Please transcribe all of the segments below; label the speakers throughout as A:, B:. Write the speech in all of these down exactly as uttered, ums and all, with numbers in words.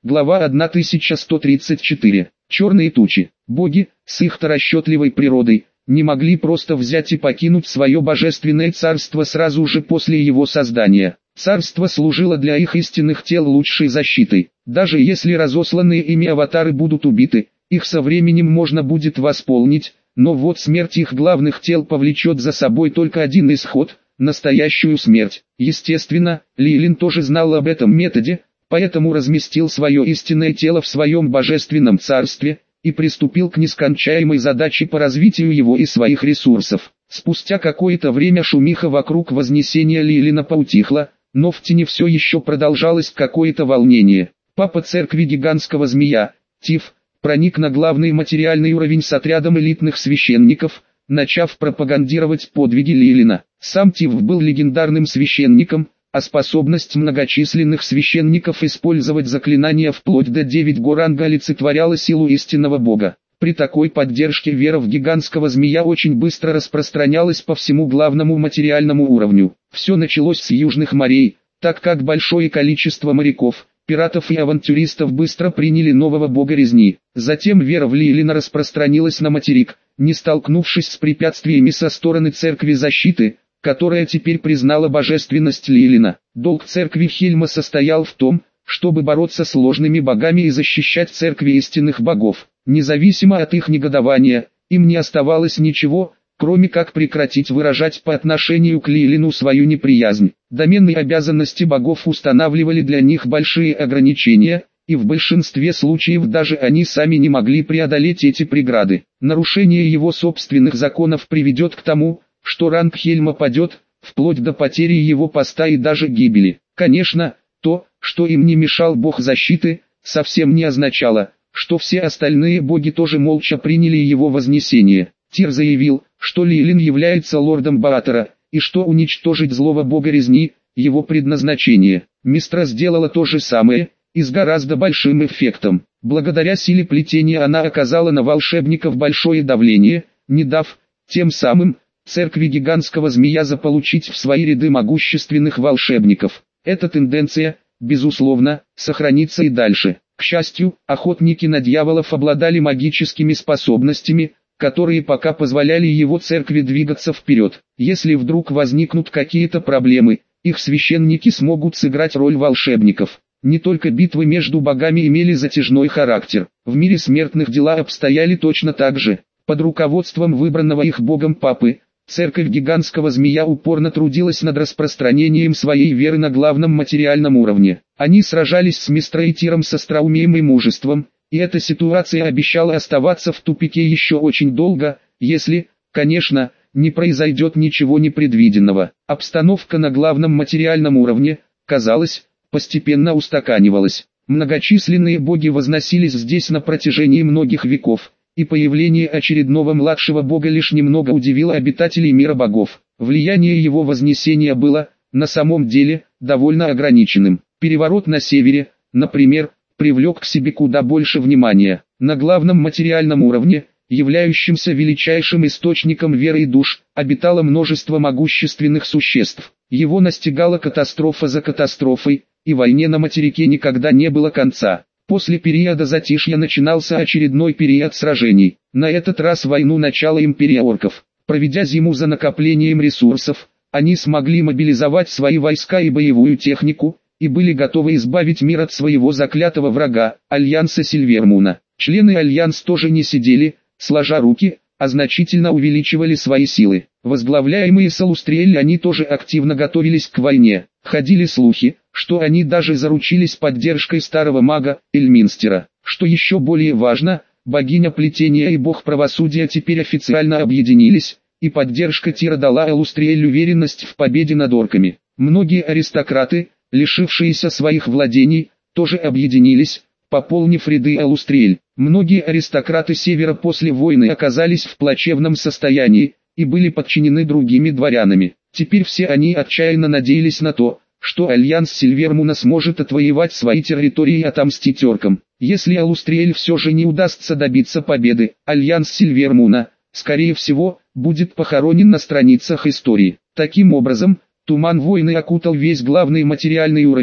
A: Глава тысяча сто тридцать четыре. Черные тучи. Боги, с их-то расчетливой природой, не могли просто взять и покинуть свое божественное царство сразу же после его создания. Царство служило для их истинных тел лучшей защитой. Даже если разосланные ими аватары будут убиты, их со временем можно будет восполнить, но вот смерть их главных тел повлечет за собой только один исход – настоящую смерть. Естественно, Лилин тоже знал об этом методе, поэтому разместил свое истинное тело в своем божественном царстве и приступил к нескончаемой задаче по развитию его и своих ресурсов. Спустя какое-то время шумиха вокруг вознесения Лилина поутихла, но в тени все еще продолжалось какое-то волнение. Папа церкви гигантского змея, Тиф, проник на главный материальный уровень с отрядом элитных священников, начав пропагандировать подвиги Лилина. Сам Тиф был легендарным священником, а способность многочисленных священников использовать заклинания вплоть до девятого ранга олицетворяла силу истинного бога. При такой поддержке вера в гигантского змея очень быстро распространялась по всему главному материальному уровню. Все началось с южных морей, так как большое количество моряков, пиратов и авантюристов быстро приняли нового бога резни. Затем вера в Лилина распространилась на материк, не столкнувшись с препятствиями со стороны церкви защиты, которая теперь признала божественность Лилина. Долг церкви Хельма состоял в том, чтобы бороться с ложными богами и защищать церкви истинных богов. Независимо от их негодования, им не оставалось ничего, кроме как прекратить выражать по отношению к Лилину свою неприязнь. Доменные обязанности богов устанавливали для них большие ограничения, и в большинстве случаев даже они сами не могли преодолеть эти преграды. Нарушение его собственных законов приведет к тому, что ранг Хельма падет, вплоть до потери его поста и даже гибели. Конечно, то, что им не мешал бог защиты, совсем не означало, что все остальные боги тоже молча приняли его вознесение. Тир заявил, что Лилин является лордом Баатора, и что уничтожить злого бога резни – его предназначение. Мистра сделала то же самое, и с гораздо большим эффектом. Благодаря силе плетения она оказала на волшебников большое давление, не дав, тем самым, церкви гигантского змея заполучить в свои ряды могущественных волшебников. Эта тенденция, безусловно, сохранится и дальше. К счастью, охотники на дьяволов обладали магическими способностями, которые пока позволяли его церкви двигаться вперед. Если вдруг возникнут какие-то проблемы, их священники смогут сыграть роль волшебников. Не только битвы между богами имели затяжной характер. В мире смертных дела обстояли точно так же. Под руководством выбранного их богом папы, церковь гигантского змея упорно трудилась над распространением своей веры на главном материальном уровне. Они сражались с Мистроитиром с остроумием и мужеством, и эта ситуация обещала оставаться в тупике еще очень долго, если, конечно, не произойдет ничего непредвиденного. Обстановка на главном материальном уровне, казалось, постепенно устаканивалась. Многочисленные боги возносились здесь на протяжении многих веков, и появление очередного младшего бога лишь немного удивило обитателей мира богов. Влияние его вознесения было, на самом деле, довольно ограниченным. Переворот на севере, например, привлек к себе куда больше внимания. На главном материальном уровне, являющемся величайшим источником веры и душ, обитало множество могущественных существ. Его настигала катастрофа за катастрофой, и войне на материке никогда не было конца. После периода затишья начинался очередной период сражений. На этот раз войну начала империя орков. Проведя зиму за накоплением ресурсов, они смогли мобилизовать свои войска и боевую технику, и были готовы избавить мир от своего заклятого врага, Альянса Сильвермуна. Члены Альянс тоже не сидели, сложа руки, а значительно увеличивали свои силы. Возглавляемые Салустриэль они тоже активно готовились к войне. Ходили слухи, что они даже заручились поддержкой старого мага, Эльминстера. Что еще более важно, богиня плетения и бог правосудия теперь официально объединились, и поддержка Тира дала Элустриэль уверенность в победе над орками. Многие аристократы, лишившиеся своих владений, тоже объединились, пополнив ряды Элустриэль. Многие аристократы Севера после войны оказались в плачевном состоянии, и были подчинены другими дворянами. Теперь все они отчаянно надеялись на то, что Альянс Сильвермуна сможет отвоевать свои территории и отомстить оркам. Если Элустриэль все же не удастся добиться победы, Альянс Сильвермуна, скорее всего, будет похоронен на страницах истории. Таким образом, туман войны окутал весь главный материальный уровень,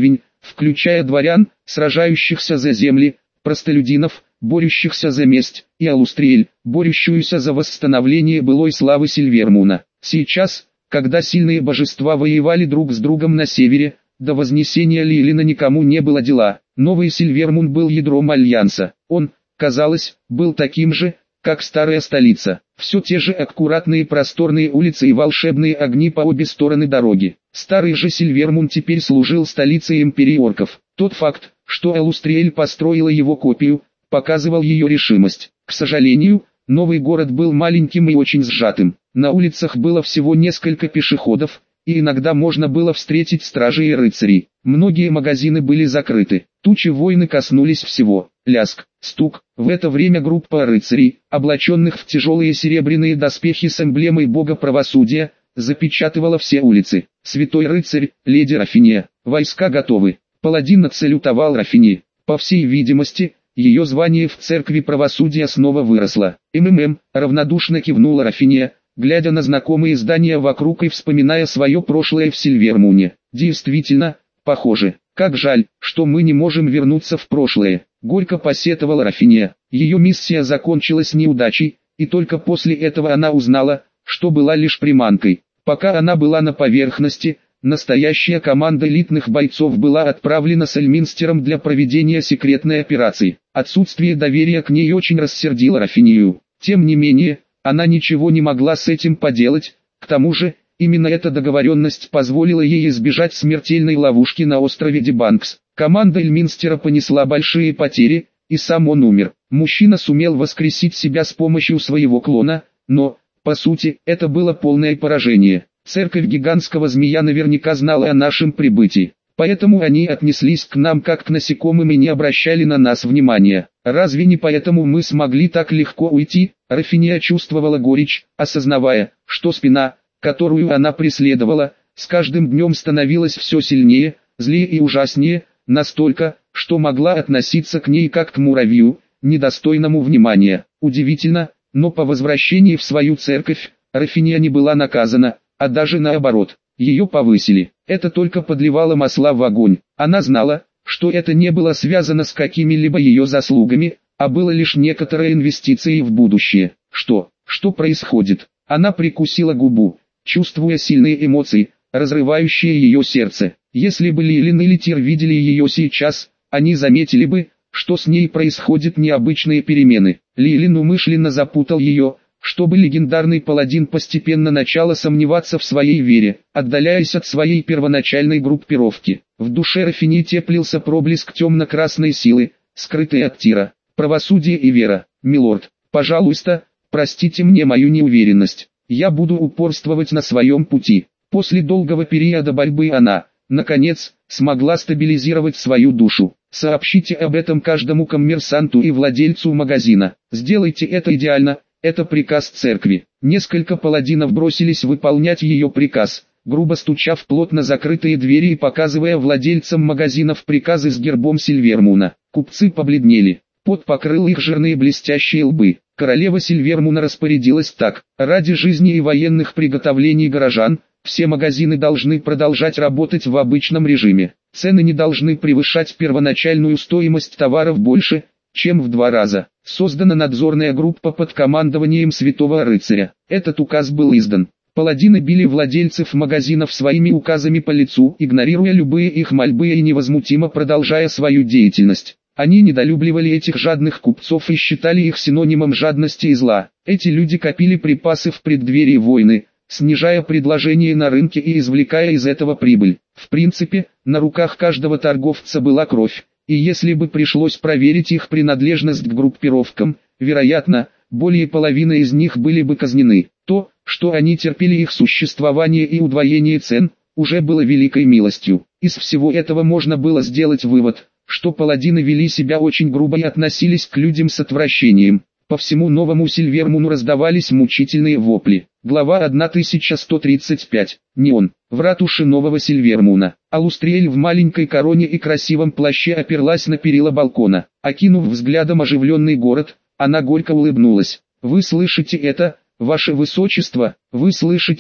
A: включая дворян, сражающихся за земли, простолюдинов, борющихся за месть, и Алустриэль, борющуюся за восстановление былой славы Сильвермуна. Сейчас, когда сильные божества воевали друг с другом на севере, до вознесения Лилина никому не было дела. Новый Сильвермун был ядром Альянса. Он, казалось, был таким же, как старая столица. Все те же аккуратные просторные улицы и волшебные огни по обе стороны дороги. Старый же Сильвермун теперь служил столицей империи орков. Тот факт, что Алустриэль построила его копию, показывал ее решимость. К сожалению, новый город был маленьким и очень сжатым. На улицах было всего несколько пешеходов, и иногда можно было встретить стражей и рыцарей. Многие магазины были закрыты. Тучи войны коснулись всего. Ляск, стук. В это время группа рыцарей, облаченных в тяжелые серебряные доспехи с эмблемой бога правосудия, запечатывала все улицы. Святой рыцарь, леди Рафиния, войска готовы. Паладин отсалютовал Рафини. По всей видимости, ее звание в церкви правосудия снова выросло. МММ, равнодушно кивнула Рафиния, глядя на знакомые здания вокруг и вспоминая свое прошлое в Сильвермуне. Действительно, похоже. Как жаль, что мы не можем вернуться в прошлое. Горько посетовала Рафиния. Ее миссия закончилась неудачей, и только после этого она узнала, что была лишь приманкой. Пока она была на поверхности, настоящая команда элитных бойцов была отправлена с Эльминстером для проведения секретной операции. Отсутствие доверия к ней очень рассердило Рафинию. Тем не менее, она ничего не могла с этим поделать. К тому же, именно эта договоренность позволила ей избежать смертельной ловушки на острове Дебанкс. Команда Эльминстера понесла большие потери, и сам он умер. Мужчина сумел воскресить себя с помощью своего клона, но, по сути, это было полное поражение. Церковь гигантского змея наверняка знала о нашем прибытии, поэтому они отнеслись к нам как к насекомым и не обращали на нас внимания. Разве не поэтому мы смогли так легко уйти? Рафиния чувствовала горечь, осознавая, что спина, которую она преследовала, с каждым днем становилась все сильнее, злее и ужаснее, настолько, что могла относиться к ней как к муравью, недостойному внимания. Удивительно, но по возвращении в свою церковь, Рафиния не была наказана, а даже наоборот, ее повысили. Это только подливало масла в огонь. Она знала, что это не было связано с какими-либо ее заслугами, а было лишь некоторой инвестицией в будущее. Что? Что происходит? Она прикусила губу, чувствуя сильные эмоции, разрывающие ее сердце. Если бы Лилин или Тир видели ее сейчас, они заметили бы, что с ней происходят необычные перемены. Лилин умышленно запутал ее, чтобы легендарный паладин постепенно начал сомневаться в своей вере, отдаляясь от своей первоначальной группировки. В душе Рафини теплился проблеск темно-красной силы, скрытой от Тира. Правосудие и вера. Милорд, пожалуйста, простите мне мою неуверенность. Я буду упорствовать на своем пути. После долгого периода борьбы она, наконец, смогла стабилизировать свою душу. Сообщите об этом каждому коммерсанту и владельцу магазина. Сделайте это идеально. Это приказ церкви. Несколько паладинов бросились выполнять ее приказ, грубо стуча в плотно закрытые двери и показывая владельцам магазинов приказы с гербом Сильвермуна. Купцы побледнели. Пот покрыл их жирные блестящие лбы. Королева Сильвермуна распорядилась так: ради жизни и военных приготовлений горожан, все магазины должны продолжать работать в обычном режиме. Цены не должны превышать первоначальную стоимость товаров больше, чем в два раза. Создана надзорная группа под командованием Святого Рыцаря. Этот указ был издан. Паладины били владельцев магазинов своими указами по лицу, игнорируя любые их мольбы и невозмутимо продолжая свою деятельность. Они недолюбливали этих жадных купцов и считали их синонимом жадности и зла. Эти люди копили припасы в преддверии войны, снижая предложение на рынке и извлекая из этого прибыль. В принципе, на руках каждого торговца была кровь. И если бы пришлось проверить их принадлежность к группировкам, вероятно, более половины из них были бы казнены. То, что они терпели их существование и удвоение цен, уже было великой милостью. Из всего этого можно было сделать вывод, что паладины вели себя очень грубо и относились к людям с отвращением. По всему новому Сильвермуну раздавались мучительные вопли. Глава тысяча сто тридцать пять. Неон. В ратуше нового Сильвермуна. Алустриэль в маленькой короне и красивом плаще оперлась на перила балкона. Окинув взглядом оживленный город, она горько улыбнулась. «Вы слышите это, ваше высочество? Вы слышите,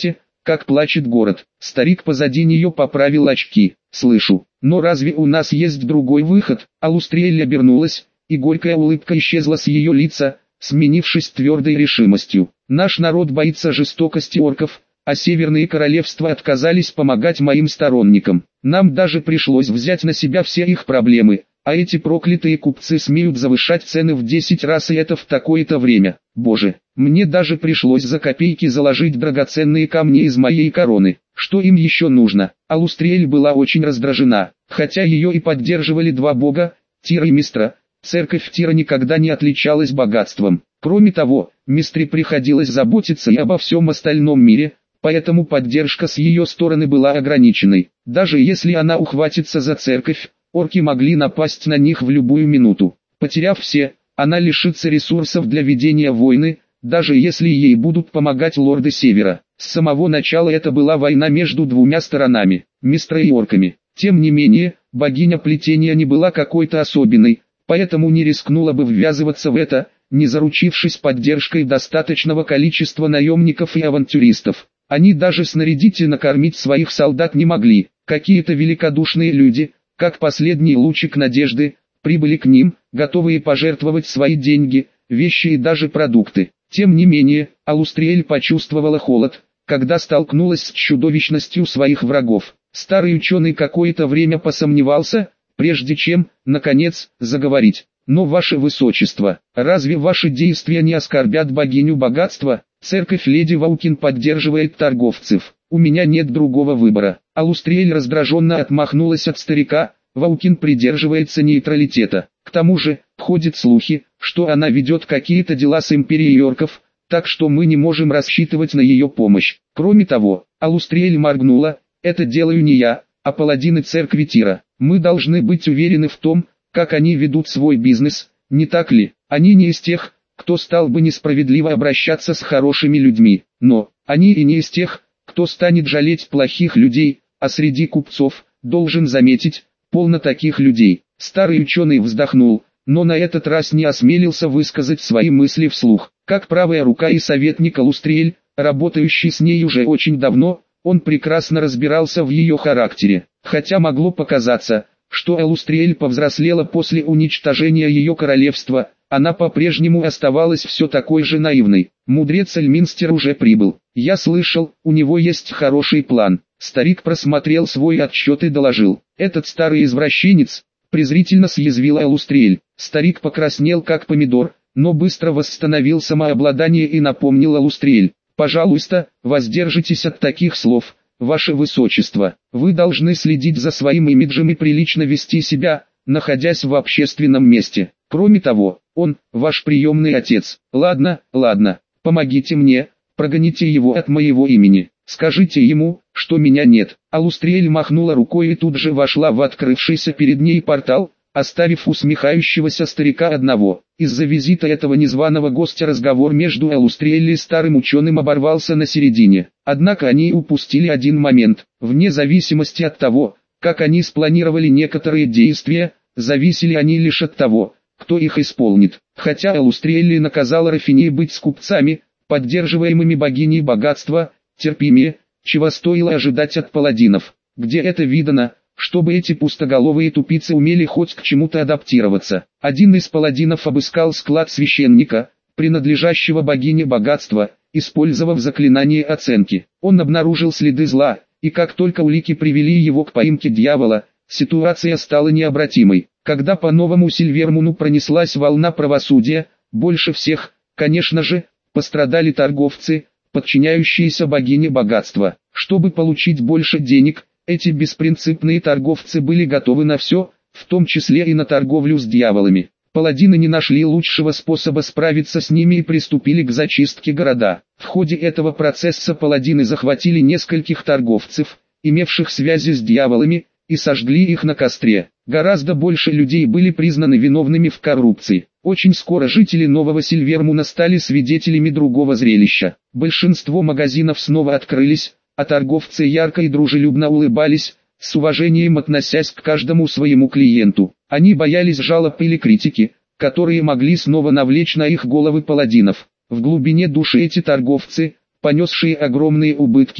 A: как плачет город. Старик позади нее поправил очки. Слышу. Но разве у нас есть другой выход? Алустриэль обернулась, и горькая улыбка исчезла с ее лица, сменившись твердой решимостью. Наш народ боится жестокости орков, а северные королевства отказались помогать моим сторонникам. Нам даже пришлось взять на себя все их проблемы, а эти проклятые купцы смеют завышать цены в десять раз, и это в такое-то время. Боже, мне даже пришлось за копейки заложить драгоценные камни из моей короны. Что им еще нужно? Алустриэль была очень раздражена, хотя ее и поддерживали два бога, Тира и Мистра. Церковь Тира никогда не отличалась богатством. Кроме того, Мистре приходилось заботиться и обо всем остальном мире, поэтому поддержка с ее стороны была ограниченной. Даже если она ухватится за церковь, орки могли напасть на них в любую минуту. Потеряв все, она лишится ресурсов для ведения войны, даже если ей будут помогать лорды Севера. С самого начала это была война между двумя сторонами, Мистра и орками. Тем не менее, богиня плетения не была какой-то особенной, поэтому не рискнула бы ввязываться в это, не заручившись поддержкой достаточного количества наемников и авантюристов. Они даже снарядить и накормить своих солдат не могли. Какие-то великодушные люди, как последний лучик надежды, прибыли к ним, готовые пожертвовать свои деньги, вещи и даже продукты. Тем не менее, Алустриэль почувствовала холод, когда столкнулась с чудовищностью своих врагов. Старый ученый какое-то время посомневался, прежде чем, наконец, заговорить. «Но, ваше высочество, разве ваши действия не оскорбят богиню богатства? Церковь Леди Ваукин поддерживает торговцев. У меня нет другого выбора». Алустриэль раздраженно отмахнулась от старика. Ваукин придерживается нейтралитета. К тому же, ходят слухи, что она ведет какие-то дела с империей орков, так что мы не можем рассчитывать на ее помощь. Кроме того, Алустриэль моргнула, это делаю не я, а паладины церкви Тира. Мы должны быть уверены в том, как они ведут свой бизнес, не так ли? Они не из тех, кто стал бы несправедливо обращаться с хорошими людьми, но они и не из тех, кто станет жалеть плохих людей, а среди купцов, должен заметить, полно таких людей. Старый ученый вздохнул, но на этот раз не осмелился высказать свои мысли вслух. Как правая рука и советник Алустриэль, работающий с ней уже очень давно, он прекрасно разбирался в ее характере. Хотя могло показаться, что Алустриэль повзрослела после уничтожения ее королевства, она по-прежнему оставалась все такой же наивной. Мудрец Эльминстер уже прибыл. Я слышал, у него есть хороший план. Старик просмотрел свой отчет и доложил. Этот старый извращенец, презрительно съязвила Алустриэль. Старик покраснел как помидор, но быстро восстановил самообладание и напомнил Алустриэль. Пожалуйста, воздержитесь от таких слов. Ваше Высочество, вы должны следить за своим имиджем и прилично вести себя, находясь в общественном месте. Кроме того, он, ваш приемный отец. Ладно, ладно, помогите мне, прогоните его от моего имени. Скажите ему, что меня нет. Алустриэль махнула рукой и тут же вошла в открывшийся перед ней портал, оставив усмехающегося старика одного. Из-за визита этого незваного гостя разговор между Алустриэль и старым ученым оборвался на середине. Однако они упустили один момент. Вне зависимости от того, как они спланировали некоторые действия, зависели они лишь от того, кто их исполнит. Хотя Алустриэль наказала Рафинии быть с купцами, поддерживаемыми богиней богатства, терпимее, чего стоило ожидать от паладинов. Где это видано, чтобы эти пустоголовые тупицы умели хоть к чему-то адаптироваться? Один из паладинов обыскал склад священника, принадлежащего богине богатства, использовав заклинание оценки. Он обнаружил следы зла, и как только улики привели его к поимке дьявола, ситуация стала необратимой. Когда по новому Сильвермуну пронеслась волна правосудия, больше всех, конечно же, пострадали торговцы, подчиняющиеся богине богатства. Чтобы получить больше денег, эти беспринципные торговцы были готовы на все, в том числе и на торговлю с дьяволами. Паладины не нашли лучшего способа справиться с ними и приступили к зачистке города. В ходе этого процесса паладины захватили нескольких торговцев, имевших связи с дьяволами, и сожгли их на костре. Гораздо больше людей были признаны виновными в коррупции. Очень скоро жители Нового Сильвермуна стали свидетелями другого зрелища. Большинство магазинов снова открылись, а торговцы ярко и дружелюбно улыбались, с уважением относясь к каждому своему клиенту. Они боялись жалоб или критики, которые могли снова навлечь на их головы паладинов. В глубине души эти торговцы, понесшие огромные убытки,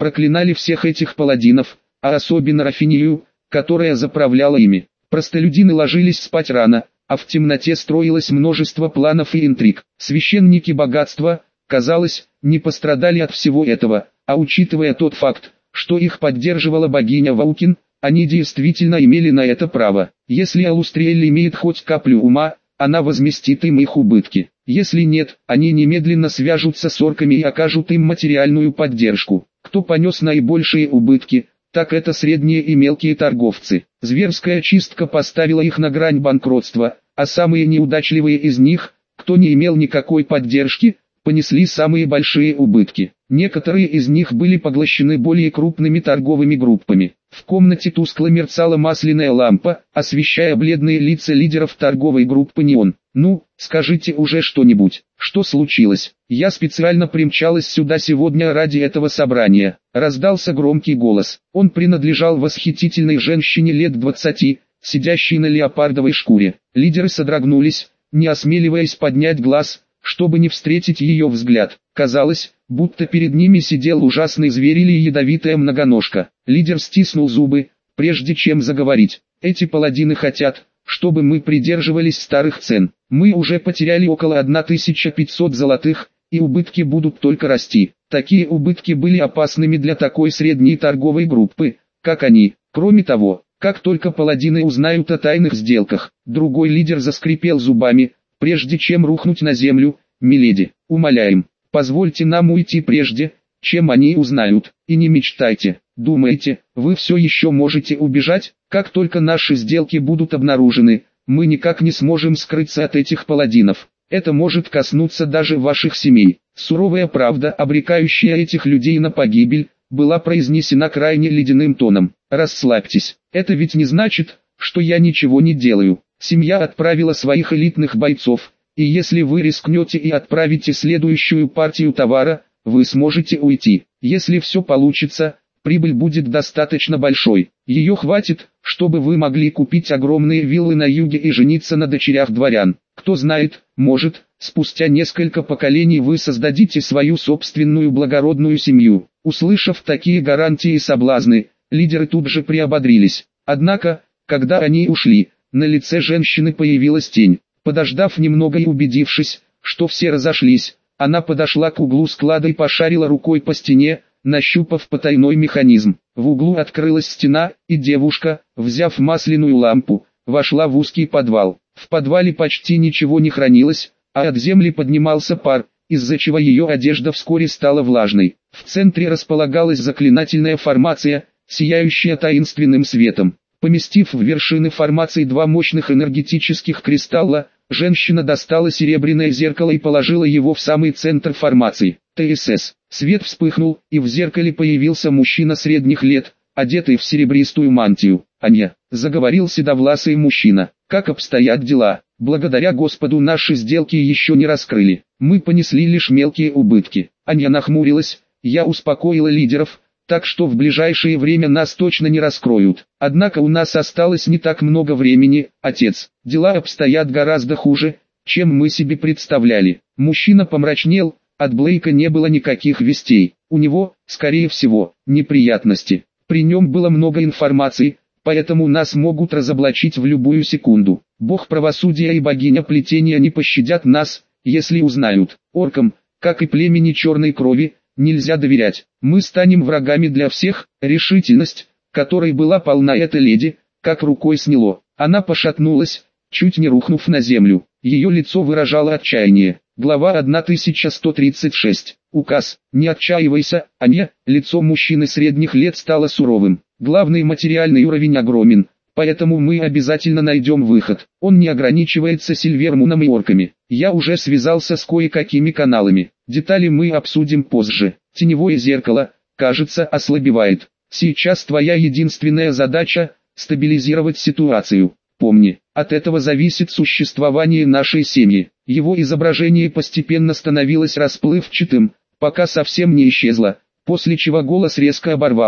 A: проклинали всех этих паладинов, а особенно Рафинию, которая заправляла ими. Простолюдины ложились спать рано, а в темноте строилось множество планов и интриг. Священники богатства, казалось, не пострадали от всего этого, а учитывая тот факт, что их поддерживала богиня Ваукин, они действительно имели на это право. Если Алустриэль имеет хоть каплю ума, она возместит им их убытки. Если нет, они немедленно свяжутся с орками и окажут им материальную поддержку. Кто понес наибольшие убытки, так это средние и мелкие торговцы. Зверская чистка поставила их на грань банкротства, а самые неудачливые из них, кто не имел никакой поддержки, понесли самые большие убытки. Некоторые из них были поглощены более крупными торговыми группами. В комнате тускло мерцала масляная лампа, освещая бледные лица лидеров торговой группы «Неон». «Ну, скажите уже что-нибудь, что случилось? Я специально примчалась сюда сегодня ради этого собрания», — раздался громкий голос. Он принадлежал восхитительной женщине лет двадцати, сидящей на леопардовой шкуре. Лидеры содрогнулись, не осмеливаясь поднять глаз, чтобы не встретить ее взгляд. Казалось, будто перед ними сидел ужасный зверь или ядовитая многоножка. Лидер стиснул зубы, прежде чем заговорить. «Эти паладины хотят, чтобы мы придерживались старых цен. Мы уже потеряли около тысячи пятисот золотых, и убытки будут только расти. Такие убытки были опасными для такой средней торговой группы, как они. Кроме того, как только паладины узнают о тайных сделках», другой лидер заскрипел зубами, прежде чем рухнуть на землю. «Миледи, умоляем, позвольте нам уйти прежде, чем они узнают, и не мечтайте. Думаете, вы все еще можете убежать? Как только наши сделки будут обнаружены, мы никак не сможем скрыться от этих паладинов. Это может коснуться даже ваших семей». Суровая правда, обрекающая этих людей на погибель, была произнесена крайне ледяным тоном. «Расслабьтесь, это ведь не значит, что я ничего не делаю. Семья отправила своих элитных бойцов, и если вы рискнете и отправите следующую партию товара, вы сможете уйти. Если все получится, прибыль будет достаточно большой. Ее хватит, чтобы вы могли купить огромные виллы на юге и жениться на дочерях дворян. Кто знает, может, спустя несколько поколений вы создадите свою собственную благородную семью». Услышав такие гарантии и соблазны, лидеры тут же приободрились. Однако, когда они ушли, на лице женщины появилась тень. Подождав немного и убедившись, что все разошлись, она подошла к углу склада и пошарила рукой по стене, нащупав потайной механизм. В углу открылась стена, и девушка, взяв масляную лампу, вошла в узкий подвал. В подвале почти ничего не хранилось, а от земли поднимался пар, из-за чего ее одежда вскоре стала влажной. В центре располагалась заклинательная формация, сияющая таинственным светом. Поместив в вершины формации два мощных энергетических кристалла, женщина достала серебряное зеркало и положила его в самый центр формации. ТСС. Свет вспыхнул, и в зеркале появился мужчина средних лет, одетый в серебристую мантию. «Аня», — заговорил седовласый мужчина, — «как обстоят дела? Благодаря Господу наши сделки еще не раскрыли. Мы понесли лишь мелкие убытки». Аня нахмурилась. «Я успокоила лидеров, так что в ближайшее время нас точно не раскроют. Однако у нас осталось не так много времени, отец. Дела обстоят гораздо хуже, чем мы себе представляли». Мужчина помрачнел, от Блейка не было никаких вестей. У него, скорее всего, неприятности. При нем было много информации, поэтому нас могут разоблачить в любую секунду. Бог правосудия и богиня плетения не пощадят нас, если узнают. Оркам, как и племени черной крови, нельзя доверять. Мы станем врагами для всех. Решительность, которой была полна эта леди, как рукой сняло. Она пошатнулась, чуть не рухнув на землю. Ее лицо выражало отчаяние. Глава тысяча сто тридцать шесть. Указ. «Не отчаивайся, Аня». Лицо мужчины средних лет стало суровым. «Главный материальный уровень огромен, поэтому мы обязательно найдем выход. Он не ограничивается Сильвермуном и орками. Я уже связался с кое-какими каналами. Детали мы обсудим позже. Теневое зеркало, кажется, ослабевает. Сейчас твоя единственная задача – стабилизировать ситуацию. Помни, от этого зависит существование нашей семьи». Его изображение постепенно становилось расплывчатым, пока совсем не исчезло, после чего голос резко оборвался.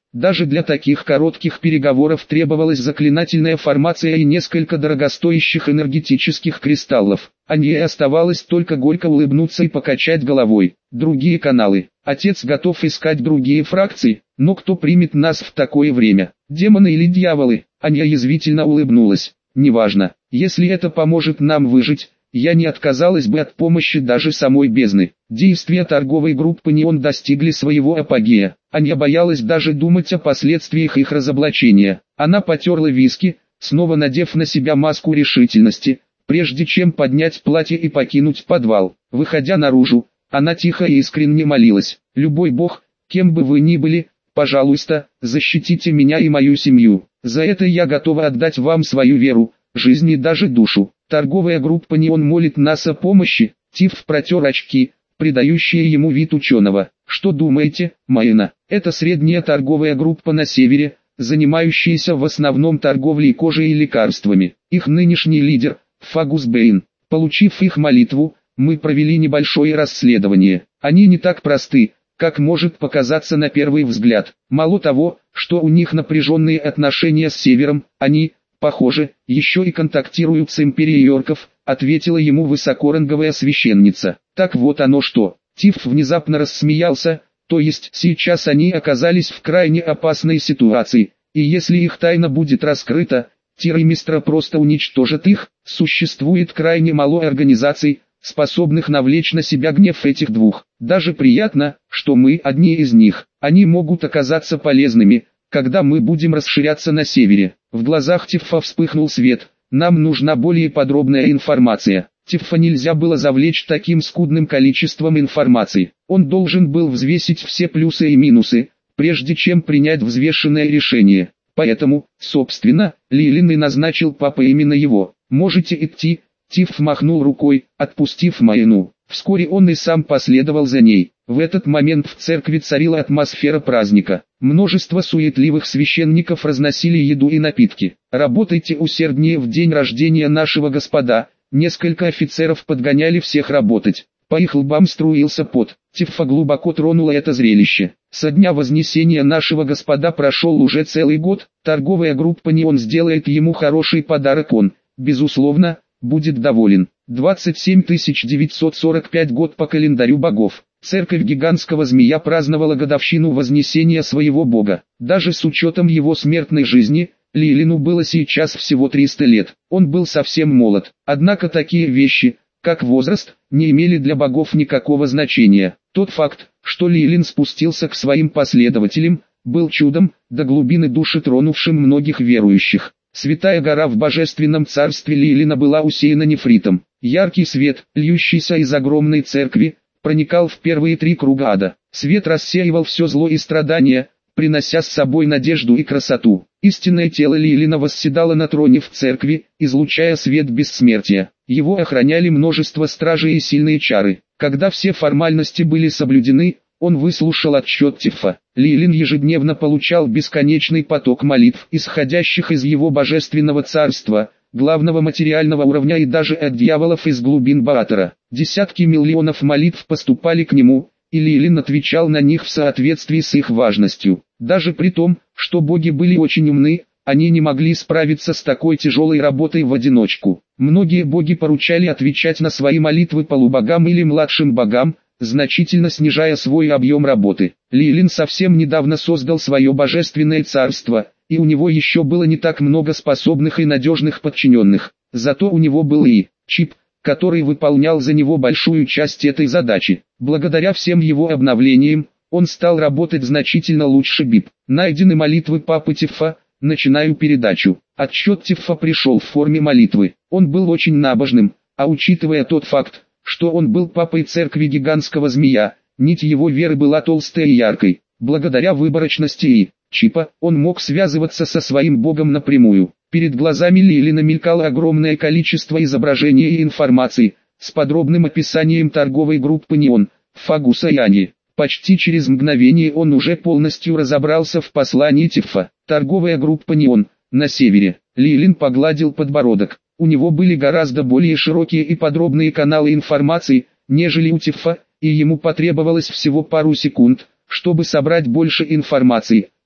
A: Даже для таких коротких переговоров требовалась заклинательная формация и несколько дорогостоящих энергетических кристаллов. Анье оставалось только горько улыбнуться и покачать головой. Другие каналы. Отец готов искать другие фракции, но кто примет нас в такое время? Демоны или дьяволы? Анья язвительно улыбнулась. Неважно, если это поможет нам выжить, я не отказалась бы от помощи даже самой бездны. Действия торговой группы «Неон» достигли своего апогея. Анья боялась даже думать о последствиях их разоблачения. Она потерла виски, снова надев на себя маску решительности, прежде чем поднять платье и покинуть подвал. Выходя наружу, она тихо и искренне молилась: «Любой бог, кем бы вы ни были, пожалуйста, защитите меня и мою семью. За это я готова отдать вам свою веру, жизнь и даже душу». Торговая группа «Неон» молит нас о помощи. Тиф протер очки, придающие ему вид ученого. Что думаете, Майна? Это средняя торговая группа на севере, занимающаяся в основном торговлей кожей и лекарствами. Их нынешний лидер – Фагус Бэйн. Получив их молитву, мы провели небольшое расследование. Они не так просты, как может показаться на первый взгляд. Мало того, что у них напряженные отношения с севером, они, похоже, еще и контактируют с империей Йорков, ответила ему высокоранговая священница. Так вот оно что. Тиф внезапно рассмеялся, то есть сейчас они оказались в крайне опасной ситуации, и если их тайна будет раскрыта, Тирамистра просто уничтожит их. Существует крайне мало организаций, способных навлечь на себя гнев этих двух. Даже приятно, что мы одни из них. Они могут оказаться полезными, когда мы будем расширяться на севере. В глазах Тиффа вспыхнул свет. Нам нужна более подробная информация. Тиффа нельзя было завлечь таким скудным количеством информации. Он должен был взвесить все плюсы и минусы, прежде чем принять взвешенное решение. Поэтому, собственно, Лилин и назначил папа именно его. «Можете идти», — Тиф махнул рукой, отпустив Майну. Вскоре он и сам последовал за ней. В этот момент в церкви царила атмосфера праздника. Множество суетливых священников разносили еду и напитки. «Работайте усерднее в день рождения нашего Господа», несколько офицеров подгоняли всех работать. По их лбам струился пот. Тиффа глубоко тронуло это зрелище. Со дня Вознесения нашего Господа прошел уже целый год, торговая группа «Неон» сделает ему хороший подарок, он, безусловно, будет доволен. двадцать семь тысяч девятьсот сорок пять год по календарю богов. Церковь гигантского змея праздновала годовщину вознесения своего бога. Даже с учетом его смертной жизни, Лилину было сейчас всего триста лет. Он был совсем молод. Однако такие вещи, как возраст, не имели для богов никакого значения. Тот факт, что Лилин спустился к своим последователям, был чудом, до глубины души тронувшим многих верующих. Святая гора в божественном царстве Лилина была усеяна нефритом. Яркий свет, льющийся из огромной церкви, проникал в первые три круга ада. Свет рассеивал все зло и страдания, принося с собой надежду и красоту. Истинное тело Лилина восседало на троне в церкви, излучая свет бессмертия. Его охраняли множество стражей и сильные чары. Когда все формальности были соблюдены, он выслушал отчет Тиффа. Лилин ежедневно получал бесконечный поток молитв, исходящих из его божественного царства, главного материального уровня и даже от дьяволов из глубин Баатара. Десятки миллионов молитв поступали к нему, и Лилин отвечал на них в соответствии с их важностью. Даже при том, что боги были очень умны, они не могли справиться с такой тяжелой работой в одиночку. Многие боги поручали отвечать на свои молитвы полубогам или младшим богам, значительно снижая свой объем работы. Лилин совсем недавно создал свое божественное царство, и у него еще было не так много способных и надежных подчиненных. Зато у него был и чип, который выполнял за него большую часть этой задачи. Благодаря всем его обновлениям, он стал работать значительно лучше Бип. Найдены молитвы папы Тиффа. Начинаю передачу. Отчет Тиффа пришел в форме молитвы. Он был очень набожным, а учитывая тот факт, что он был папой церкви гигантского змея, нить его веры была толстой и яркой. Благодаря выборочности и чипа, он мог связываться со своим богом напрямую. Перед глазами Лилина мелькало огромное количество изображений и информации, с подробным описанием торговой группы «Неон», Фагуса и Ани. Почти через мгновение он уже полностью разобрался в послании Тиффа. Торговая группа «Неон», на севере. Лилин погладил подбородок. У него были гораздо более широкие и подробные каналы информации, нежели у Тиффа, и ему потребовалось всего пару секунд, чтобы собрать больше информации.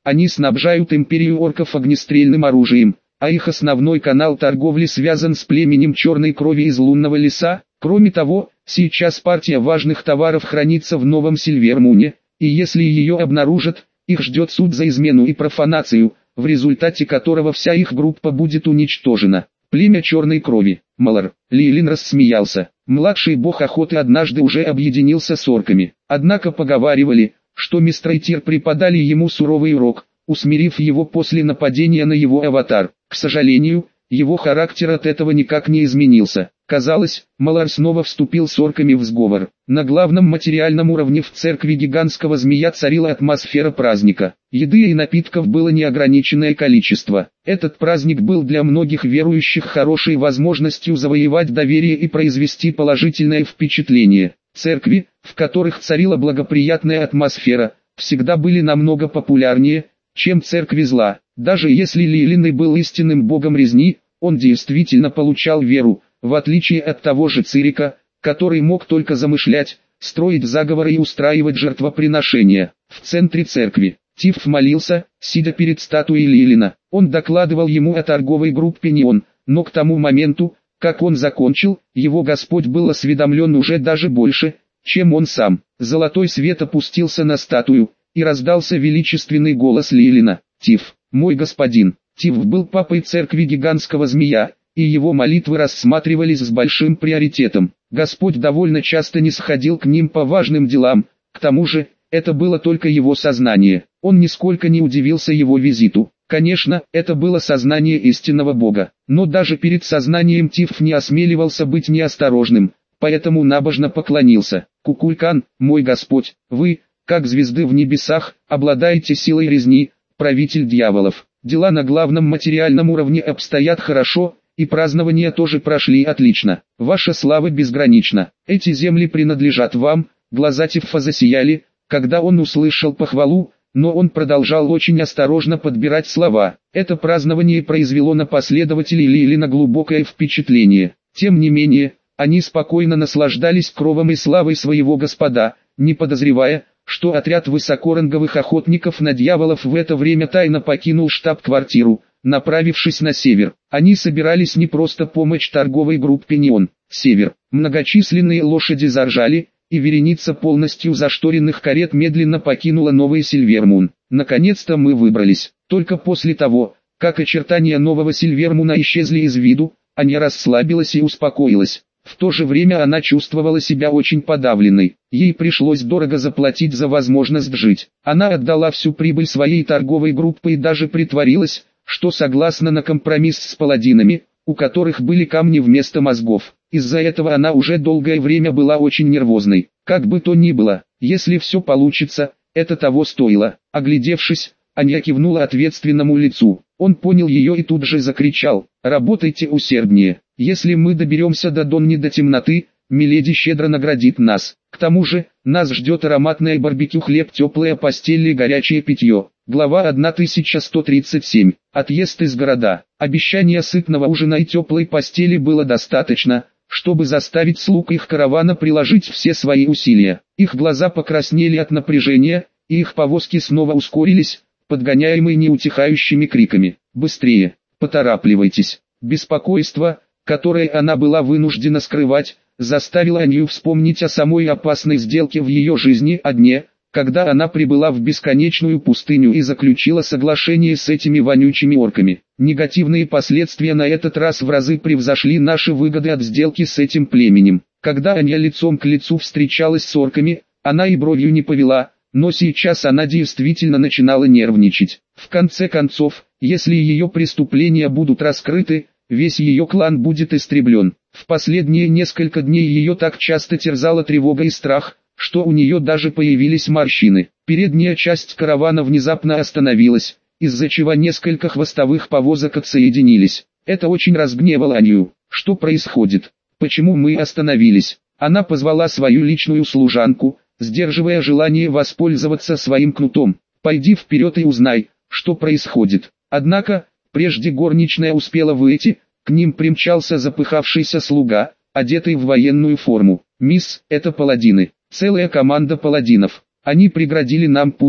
A: Они снабжают империю орков огнестрельным оружием, а их основной канал торговли связан с племенем черной крови из лунного леса. Кроме того, сейчас партия важных товаров хранится в Новом Сильвермуне, и если ее обнаружат, их ждет суд за измену и профанацию, в результате которого вся их группа будет уничтожена. Племя черной крови. Малар. Лейлин рассмеялся. Младший бог охоты однажды уже объединился с орками. Однако поговаривали, что Мистрайтир преподали ему суровый урок, усмирив его после нападения на его аватар. К сожалению, его характер от этого никак не изменился. Казалось, Малар снова вступил с орками в сговор. На главном материальном уровне в церкви гигантского змея царила атмосфера праздника. Еды и напитков было неограниченное количество. Этот праздник был для многих верующих хорошей возможностью завоевать доверие и произвести положительное впечатление. Церкви, в которых царила благоприятная атмосфера, всегда были намного популярнее, чем церкви зла. Даже если Лейлин и был истинным богом резни, он действительно получал веру, в отличие от того же Цирика, который мог только замышлять, строить заговоры и устраивать жертвоприношения. В центре церкви Тиф молился, сидя перед статуей Лейлина. Он докладывал ему о торговой группе Неон, но к тому моменту, как он закончил, его Господь был осведомлен уже даже больше, чем он сам. Золотой свет опустился на статую, и раздался величественный голос Лейлина. «Тиф, мой господин». Тиф был папой церкви гигантского змея, и его молитвы рассматривались с большим приоритетом. Господь довольно часто не сходил к ним по важным делам, к тому же, это было только его сознание. Он нисколько не удивился его визиту. Конечно, это было сознание истинного Бога, но даже перед сознанием Тиф не осмеливался быть неосторожным, поэтому набожно поклонился. «Кукулькан, мой Господь, вы, как звезды в небесах, обладаете силой резни, правитель дьяволов. Дела на главном материальном уровне обстоят хорошо, и празднования тоже прошли отлично. Ваша слава безгранична. Эти земли принадлежат вам». Глаза Тифа засияли, когда он услышал похвалу, но он продолжал очень осторожно подбирать слова. Это празднование произвело на последователей Лейлина глубокое впечатление. Тем не менее, они спокойно наслаждались кровом и славой своего Господа, не подозревая, что отряд высокоранговых охотников на дьяволов в это время тайно покинул штаб-квартиру, направившись на север. Они собирались не просто помочь торговой группе Неон. Север. Многочисленные лошади заржали, и вереница полностью зашторенных карет медленно покинула Новый Сильвермун. Наконец-то мы выбрались. Только после того, как очертания Нового Сильвермуна исчезли из виду, Аня расслабилась и успокоилась. В то же время она чувствовала себя очень подавленной. Ей пришлось дорого заплатить за возможность жить. Она отдала всю прибыль своей торговой группе и даже притворилась, что согласна на компромисс с паладинами, у которых были камни вместо мозгов. Из-за этого она уже долгое время была очень нервозной. Как бы то ни было, если все получится, это того стоило. Оглядевшись, Аня кивнула ответственному лицу. Он понял ее и тут же закричал: «Работайте усерднее. Если мы доберемся до Донни до темноты, Миледи щедро наградит нас. К тому же, нас ждет ароматное барбекю, хлеб, теплая постель и горячее питье». Глава тысяча сто тридцать семь. Отъезд из города. Обещание сытного ужина и теплой постели было достаточно, чтобы заставить слуг их каравана приложить все свои усилия. Их глаза покраснели от напряжения, и их повозки снова ускорились, подгоняемые неутихающими криками: «Быстрее! Поторапливайтесь!» Беспокойство, которое она была вынуждена скрывать, заставило Анью вспомнить о самой опасной сделке в ее жизни, о дне, когда она прибыла в бесконечную пустыню и заключила соглашение с этими вонючими орками. Негативные последствия на этот раз в разы превзошли наши выгоды от сделки с этим племенем. Когда Аня лицом к лицу встречалась с орками, она и бровью не повела, но сейчас она действительно начинала нервничать. В конце концов, если ее преступления будут раскрыты, весь ее клан будет истреблен. В последние несколько дней ее так часто терзала тревога и страх, что у нее даже появились морщины. Передняя часть каравана внезапно остановилась, из-за чего несколько хвостовых повозок отсоединились. Это очень разгневало Аню. Что происходит? Почему мы остановились? Она позвала свою личную служанку, сдерживая желание воспользоваться своим кнутом. «Пойди вперед и узнай, что происходит». Однако, прежде горничная успела выйти, к ним примчался запыхавшийся слуга, одетый в военную форму. «Мисс, это паладины. Целая команда паладинов. Они преградили нам путь», —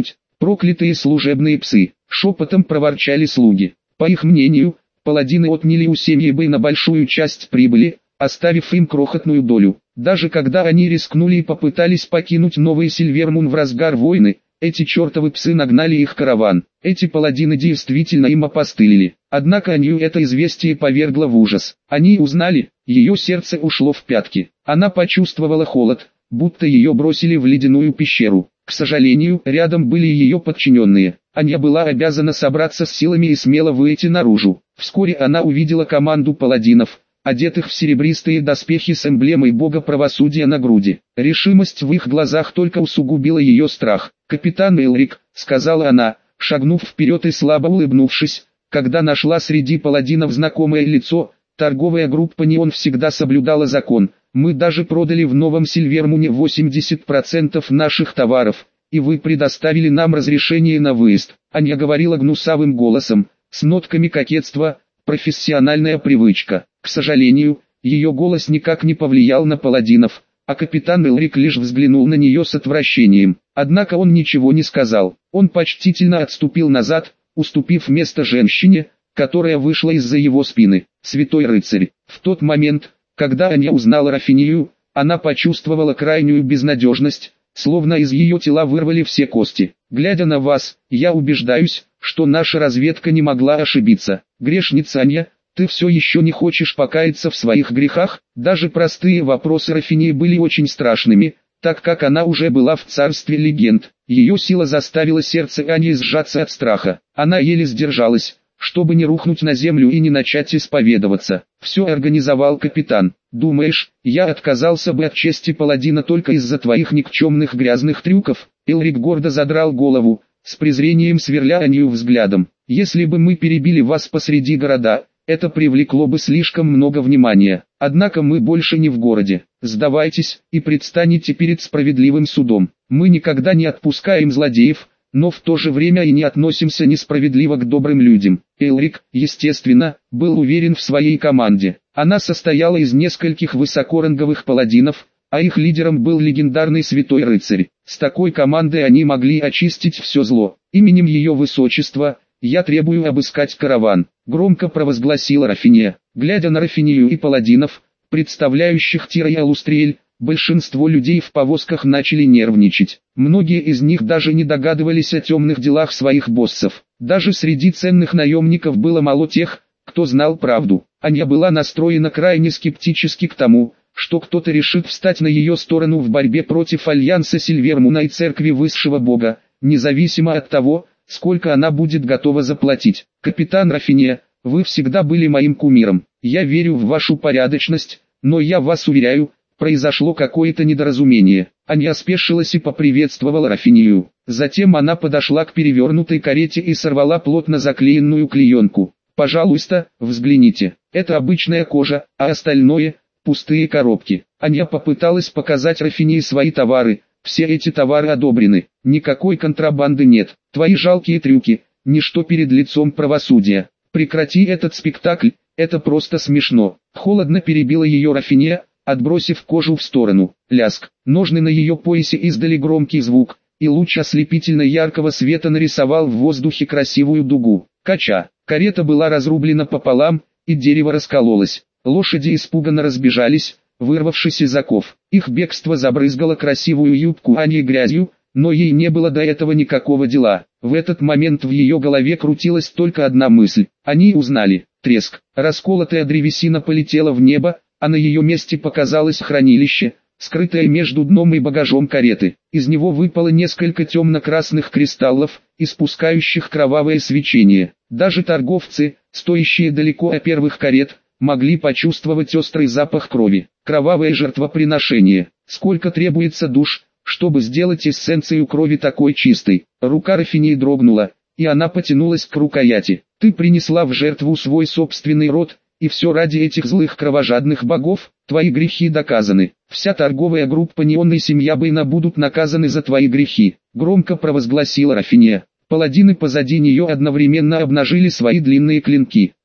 A: Проклятые служебные псы, шепотом проворчали слуги. По их мнению, паладины отняли у семьи Бэйна большую часть прибыли, оставив им крохотную долю. Даже когда они рискнули и попытались покинуть Новый Сильвермун в разгар войны, эти чертовы псы нагнали их караван. Эти паладины действительно им опостылили. Однако Анью это известие повергло в ужас. Они узнали, ее сердце ушло в пятки. Она почувствовала холод, будто ее бросили в ледяную пещеру. К сожалению, рядом были ее подчиненные. Аня была обязана собраться с силами и смело выйти наружу. Вскоре она увидела команду паладинов, одетых в серебристые доспехи с эмблемой бога правосудия на груди. Решимость в их глазах только усугубила ее страх. «Капитан Элрик», — сказала она, шагнув вперед и слабо улыбнувшись, когда нашла среди паладинов знакомое лицо. «Торговая группа Неон всегда соблюдала закон. Мы даже продали в Новом Сильвермуне восемьдесят процентов наших товаров, и вы предоставили нам разрешение на выезд». Аня говорила гнусавым голосом, с нотками кокетства, профессиональная привычка. К сожалению, ее голос никак не повлиял на паладинов, а капитан Элрик лишь взглянул на нее с отвращением. Однако он ничего не сказал. Он почтительно отступил назад, уступив место женщине, которая вышла из-за его спины. «Святой рыцарь». В тот момент, когда Аня узнала Рафинию, она почувствовала крайнюю безнадежность, словно из ее тела вырвали все кости. «Глядя на вас, я убеждаюсь, что наша разведка не могла ошибиться. Грешница Аня, ты все еще не хочешь покаяться в своих грехах?» Даже простые вопросы Рафинии были очень страшными, так как она уже была в царстве легенд. Ее сила заставила сердце Ани сжаться от страха. Она еле сдержалась, чтобы не рухнуть на землю и не начать исповедоваться. «Все организовал капитан. Думаешь, я отказался бы от чести паладина только из-за твоих никчемных грязных трюков?» Элрик гордо задрал голову, с презрением сверля Анью взглядом. «Если бы мы перебили вас посреди города, это привлекло бы слишком много внимания. Однако мы больше не в городе. Сдавайтесь и предстанете перед справедливым судом. Мы никогда не отпускаем злодеев, но в то же время и не относимся несправедливо к добрым людям». Элрик, естественно, был уверен в своей команде. Она состояла из нескольких высокоранговых паладинов, а их лидером был легендарный святой рыцарь. С такой командой они могли очистить все зло. «Именем ее высочества, я требую обыскать караван», — громко провозгласила Рафиния. Глядя на Рафинию и паладинов, представляющих Тира и Алустриэль, большинство людей в повозках начали нервничать. Многие из них даже не догадывались о темных делах своих боссов. Даже среди ценных наемников было мало тех, кто знал правду. Аня была настроена крайне скептически к тому, что кто-то решит встать на ее сторону в борьбе против Альянса Сильвермуна и Церкви Высшего Бога, независимо от того, сколько она будет готова заплатить. «Капитан Рафиния, вы всегда были моим кумиром. Я верю в вашу порядочность, но я вас уверяю, произошло какое-то недоразумение». Аня спешилась и поприветствовала Рафинию. Затем она подошла к перевернутой карете и сорвала плотно заклеенную клеенку. «Пожалуйста, взгляните. Это обычная кожа, а остальное – пустые коробки». Аня попыталась показать Рафинии свои товары. «Все эти товары одобрены. Никакой контрабанды нет. Твои жалкие трюки – ничто перед лицом правосудия. Прекрати этот спектакль, это просто смешно». Холодно перебила ее Рафиния, отбросив кожу в сторону. Ляск. Ножны на ее поясе издали громкий звук, и луч ослепительно яркого света нарисовал в воздухе красивую дугу. Кача. Карета была разрублена пополам, и дерево раскололось. Лошади испуганно разбежались, вырвавшись из оков. Их бегство забрызгало красивую юбку Ани грязью, но ей не было до этого никакого дела. В этот момент в ее голове крутилась только одна мысль. Они узнали. Треск. Расколотая древесина полетела в небо, а на ее месте показалось хранилище, скрытое между дном и багажом кареты. Из него выпало несколько темно-красных кристаллов, испускающих кровавое свечение. Даже торговцы, стоящие далеко от первых карет, могли почувствовать острый запах крови. Кровавое жертвоприношение. Сколько требуется душ, чтобы сделать эссенцию крови такой чистой? Рука Рафинии дрогнула, и она потянулась к рукояти. «Ты принесла в жертву свой собственный род, и все ради этих злых кровожадных богов? Твои грехи доказаны. Вся торговая группа Неон и семья Бэйна будут наказаны за твои грехи», — громко провозгласила Рафиния. Паладины позади нее одновременно обнажили свои длинные клинки.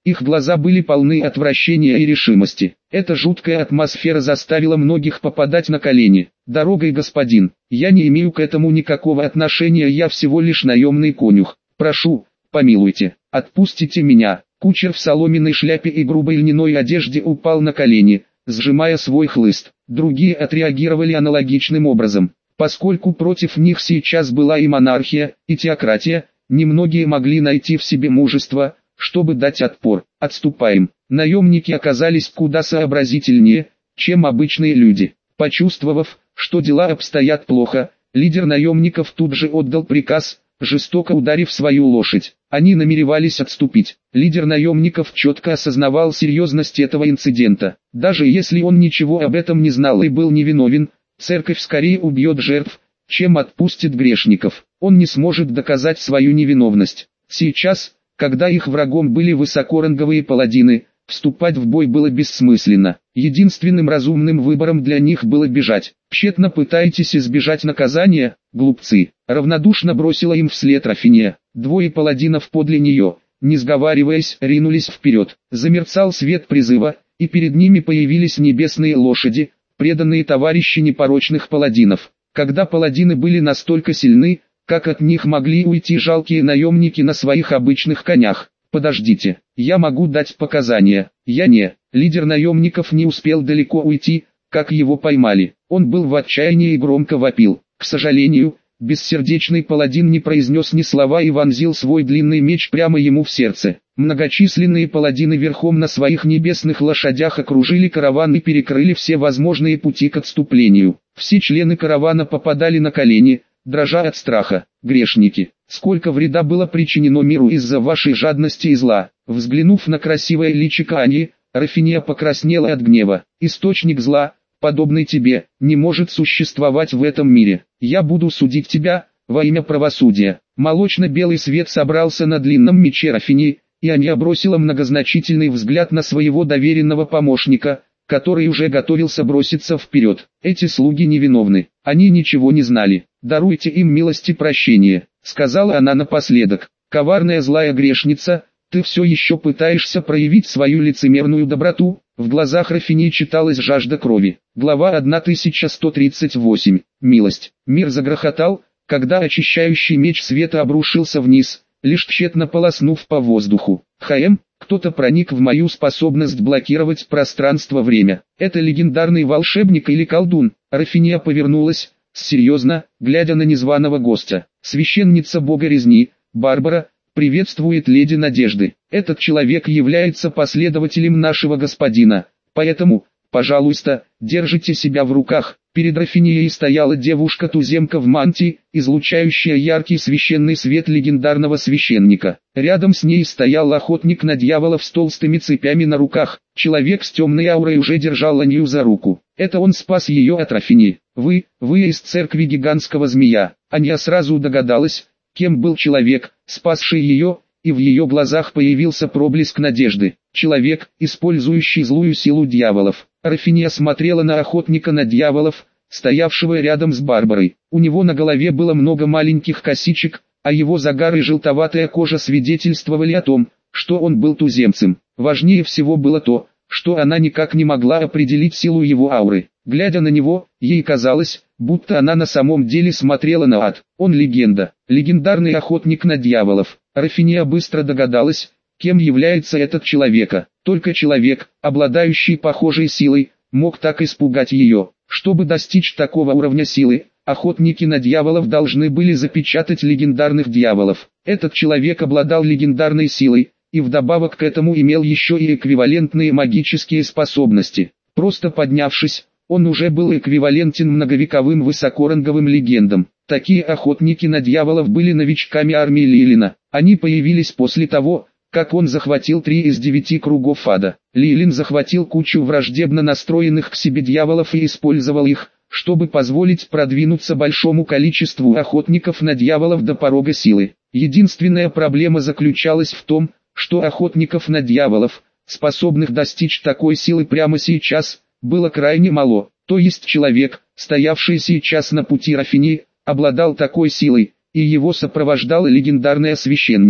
A: Их глаза были полны отвращения и решимости. Эта жуткая атмосфера заставила многих попадать на колени. «Дорогой, господин, я не имею к этому никакого отношения, я всего лишь наемный конюх. Прошу, помилуйте, отпустите меня». Кучер в соломенной шляпе и грубой льняной одежде упал на колени, сжимая свой хлыст. Другие отреагировали аналогичным образом. Поскольку против них сейчас была и монархия, и теократия, немногие могли найти в себе мужество, чтобы дать отпор. «Отступаем». Наемники оказались куда сообразительнее, чем обычные люди. Почувствовав, что дела обстоят плохо, лидер наемников тут же отдал приказ, жестоко ударив свою лошадь. Они намеревались отступить. Лидер наемников четко осознавал серьезность этого инцидента. Даже если он ничего об этом не знал и был невиновен, церковь скорее убьет жертв, чем отпустит грешников. Он не сможет доказать свою невиновность. Сейчас, когда их врагом были высокоранговые паладины, вступать в бой было бессмысленно. Единственным разумным выбором для них было бежать. «Тщетно пытаетесь избежать наказания, глупцы», — равнодушно бросила им вслед Рафиния. Двое паладинов подле нее, не сговариваясь, ринулись вперед. Замерцал свет призыва, и перед ними появились небесные лошади, преданные товарищи непорочных паладинов. Когда паладины были настолько сильны, как от них могли уйти жалкие наемники на своих обычных конях? «Подождите, я могу дать показания». «Я не». Лидер наемников не успел далеко уйти, как его поймали. Он был в отчаянии и громко вопил. К сожалению, бессердечный паладин не произнес ни слова и вонзил свой длинный меч прямо ему в сердце. Многочисленные паладины верхом на своих небесных лошадях окружили караван и перекрыли все возможные пути к отступлению. Все члены каравана попадали на колени, дрожа от страха. «Грешники, сколько вреда было причинено миру из-за вашей жадности и зла». Взглянув на красивое личико Ани, Рафиния покраснела от гнева. «Источник зла, подобный тебе, не может существовать в этом мире. Я буду судить тебя, во имя правосудия». Молочно-белый свет собрался на длинном мече Рафинии, и Аня бросила многозначительный взгляд на своего доверенного помощника, который уже готовился броситься вперед. «Эти слуги невиновны, они ничего не знали. Даруйте им милость и прощение», — сказала она напоследок. «Коварная злая грешница, ты все еще пытаешься проявить свою лицемерную доброту?» В глазах Рафинии читалась жажда крови. Глава тысяча сто тридцать восемь. Милость. Мир загрохотал, когда очищающий меч света обрушился вниз, лишь тщетно полоснув по воздуху. «Хаэм, кто-то проник в мою способность блокировать пространство-время. Это легендарный волшебник или колдун?» Рафиния повернулась, серьезно, глядя на незваного гостя. «Священница бога резни, Барбара, приветствует леди Надежды. Этот человек является последователем нашего господина, поэтому, пожалуйста, держите себя в руках». Перед Рафинией стояла девушка-туземка в мантии, излучающая яркий священный свет легендарного священника. Рядом с ней стоял охотник на дьяволов с толстыми цепями на руках. Человек с темной аурой уже держал Анью за руку. Это он спас ее от Рафинии. «Вы, вы из церкви гигантского змея». Аня сразу догадалась, кем был человек, спасший ее, и в ее глазах появился проблеск надежды. Человек, использующий злую силу дьяволов. Рафиния смотрела на охотника на дьяволов, стоявшего рядом с Барбарой. У него на голове было много маленьких косичек, а его загар и желтоватая кожа свидетельствовали о том, что он был туземцем. Важнее всего было то, что она никак не могла определить силу его ауры. Глядя на него, ей казалось, будто она на самом деле смотрела на ад. Он легенда, легендарный охотник на дьяволов. Рафиния быстро догадалась, кем является этот человек. Только человек, обладающий похожей силой, мог так испугать ее. Чтобы достичь такого уровня силы, охотники на дьяволов должны были запечатать легендарных дьяволов. Этот человек обладал легендарной силой, и вдобавок к этому имел еще и эквивалентные магические способности. Просто поднявшись, он уже был эквивалентен многовековым высокоранговым легендам. Такие охотники на дьяволов были новичками армии Лилина. Они появились после того, как он захватил три из девяти кругов ада. Лилин захватил кучу враждебно настроенных к себе дьяволов и использовал их, чтобы позволить продвинуться большому количеству охотников на дьяволов до порога силы. Единственная проблема заключалась в том, что охотников на дьяволов, способных достичь такой силы прямо сейчас, было крайне мало. То есть человек, стоявший сейчас на пути Рафинии, обладал такой силой, и его сопровождала легендарная священница.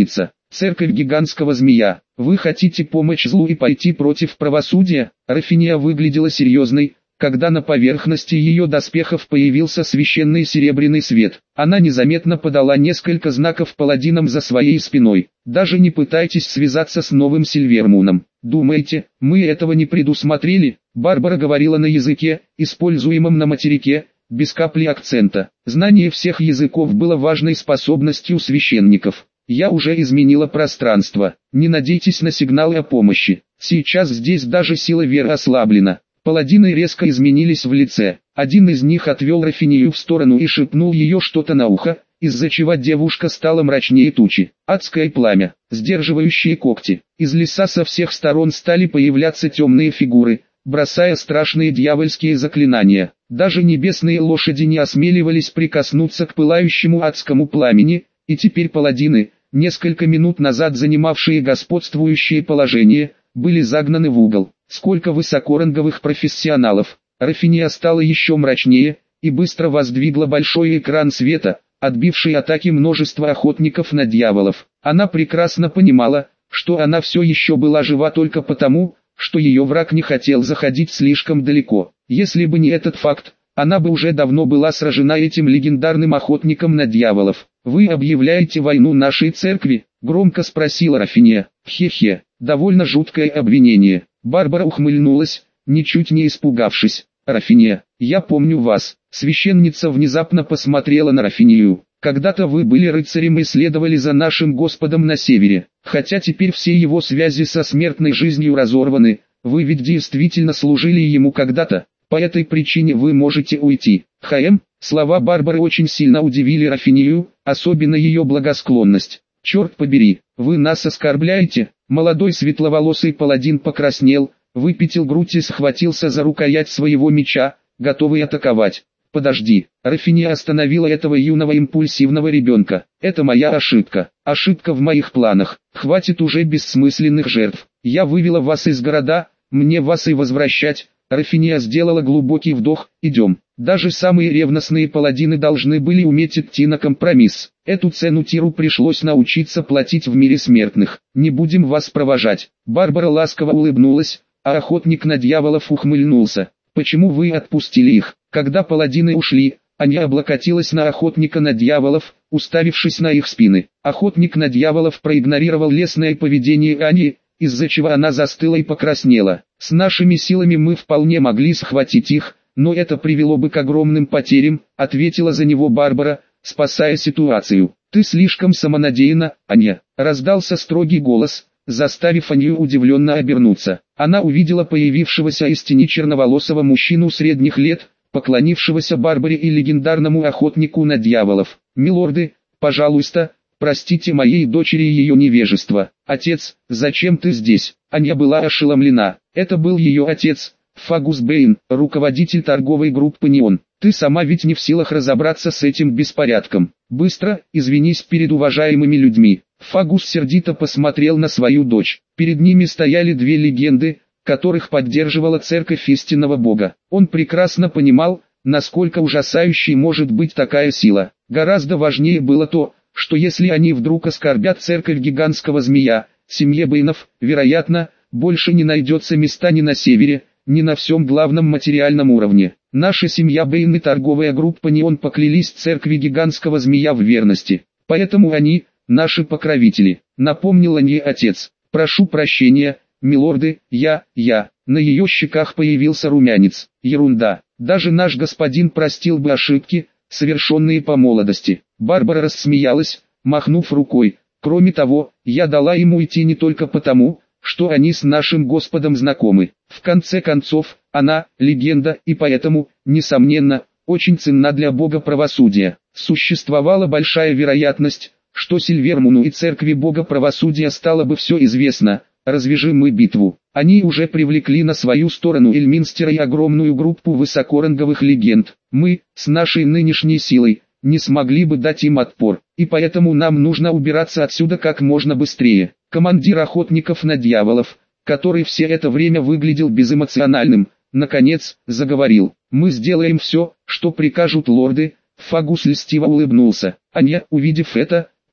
A: Церковь гигантского змея. Вы хотите помочь злу и пойти против правосудия? Рафиния выглядела серьезной, когда на поверхности ее доспехов появился священный серебряный свет. Она незаметно подала несколько знаков паладинам за своей спиной. Даже не пытайтесь связаться с новым Сильвермуном. Думаете, мы этого не предусмотрели? Барбара говорила на языке, используемом на материке, без капли акцента. Знание всех языков было важной способностью священников. Я уже изменила пространство. Не надейтесь на сигналы о помощи. Сейчас здесь даже сила веры ослаблена. Паладины резко изменились в лице. Один из них отвел Рафинию в сторону и шепнул ее что-то на ухо, из-за чего девушка стала мрачнее тучи. Адское пламя, сдерживающие когти. Из леса со всех сторон стали появляться темные фигуры, бросая страшные дьявольские заклинания. Даже небесные лошади не осмеливались прикоснуться к пылающему адскому пламени, и теперь паладины, несколько минут назад занимавшие господствующее положение, были загнаны в угол. Сколько высокоранговых профессионалов. Рафиния стала еще мрачнее, и быстро воздвигла большой экран света, отбивший атаки множества охотников на дьяволов. Она прекрасно понимала, что она все еще была жива только потому, что ее враг не хотел заходить слишком далеко. Если бы не этот факт, она бы уже давно была сражена этим легендарным охотником на дьяволов. «Вы объявляете войну нашей церкви?» — громко спросила Рафиния. «Хе-хе, довольно жуткое обвинение». Барбара ухмыльнулась, ничуть не испугавшись. «Рафиния, я помню вас». Священница внезапно посмотрела на Рафинию. «Когда-то вы были рыцарем и следовали за нашим Господом на севере. Хотя теперь все его связи со смертной жизнью разорваны, вы ведь действительно служили ему когда-то. По этой причине вы можете уйти». «Хаэм?» Слова Барбары очень сильно удивили Рафинию, особенно ее благосклонность. «Черт побери, вы нас оскорбляете?» Молодой светловолосый паладин покраснел, выпятил грудь и схватился за рукоять своего меча, готовый атаковать. «Подожди!» Рафиния остановила этого юного импульсивного ребенка. «Это моя ошибка. Ошибка в моих планах. Хватит уже бессмысленных жертв. Я вывела вас из города, мне вас и возвращать». Рафиния сделала глубокий вдох. «Идем». Даже самые ревностные паладины должны были уметь идти на компромисс. Эту цену Тиру пришлось научиться платить в мире смертных. «Не будем вас провожать». Барбара ласково улыбнулась, а охотник на дьяволов ухмыльнулся. «Почему вы отпустили их?» Когда паладины ушли, Аня облокотилась на охотника на дьяволов, уставившись на их спины. Охотник на дьяволов проигнорировал лесное поведение Ани, из-за чего она застыла и покраснела. «С нашими силами мы вполне могли схватить их, но это привело бы к огромным потерям», — ответила за него Барбара, спасая ситуацию. «Ты слишком самонадеянна, Аня», — раздался строгий голос, заставив Аню удивленно обернуться. Она увидела появившегося из тени черноволосого мужчину средних лет, поклонившегося Барбаре и легендарному охотнику на дьяволов. «Милорды, пожалуйста, простите моей дочери ее невежество». «Отец, зачем ты здесь?» Аня была ошеломлена. Это был ее отец, Фагус Бэйн, руководитель торговой группы «Неон». «Ты сама ведь не в силах разобраться с этим беспорядком. Быстро, извинись перед уважаемыми людьми». Фагус сердито посмотрел на свою дочь. Перед ними стояли две легенды, которых поддерживала церковь истинного Бога. Он прекрасно понимал, насколько ужасающей может быть такая сила. Гораздо важнее было то, что если они вдруг оскорбят церковь гигантского змея, семье Бэйнов, вероятно, больше не найдется места ни на севере, ни на всем главном материальном уровне. Наша семья Бэйн и торговая группа «Неон» поклялись церкви гигантского змея в верности. Поэтому они, наши покровители, напомнил о ней отец. «Прошу прощения, милорды, я, я». На ее щеках появился румянец. «Ерунда, даже наш господин простил бы ошибки, совершенные по молодости». Барбара рассмеялась, махнув рукой. «Кроме того, я дала ему идти не только потому, что они с нашим Господом знакомы. В конце концов, она – легенда и поэтому, несомненно, очень ценна для Бога правосудия. Существовала большая вероятность, что Сильвермуну и церкви Бога правосудия стало бы все известно. Развяжем мы битву». Они уже привлекли на свою сторону Эльминстера и огромную группу высокоранговых легенд. Мы, с нашей нынешней силой, не смогли бы дать им отпор, и поэтому нам нужно убираться отсюда как можно быстрее. Командир охотников на дьяволов, который все это время выглядел безэмоциональным, наконец, заговорил. «Мы сделаем все, что прикажут лорды». Фагус льстиво улыбнулся. Аня, увидев это,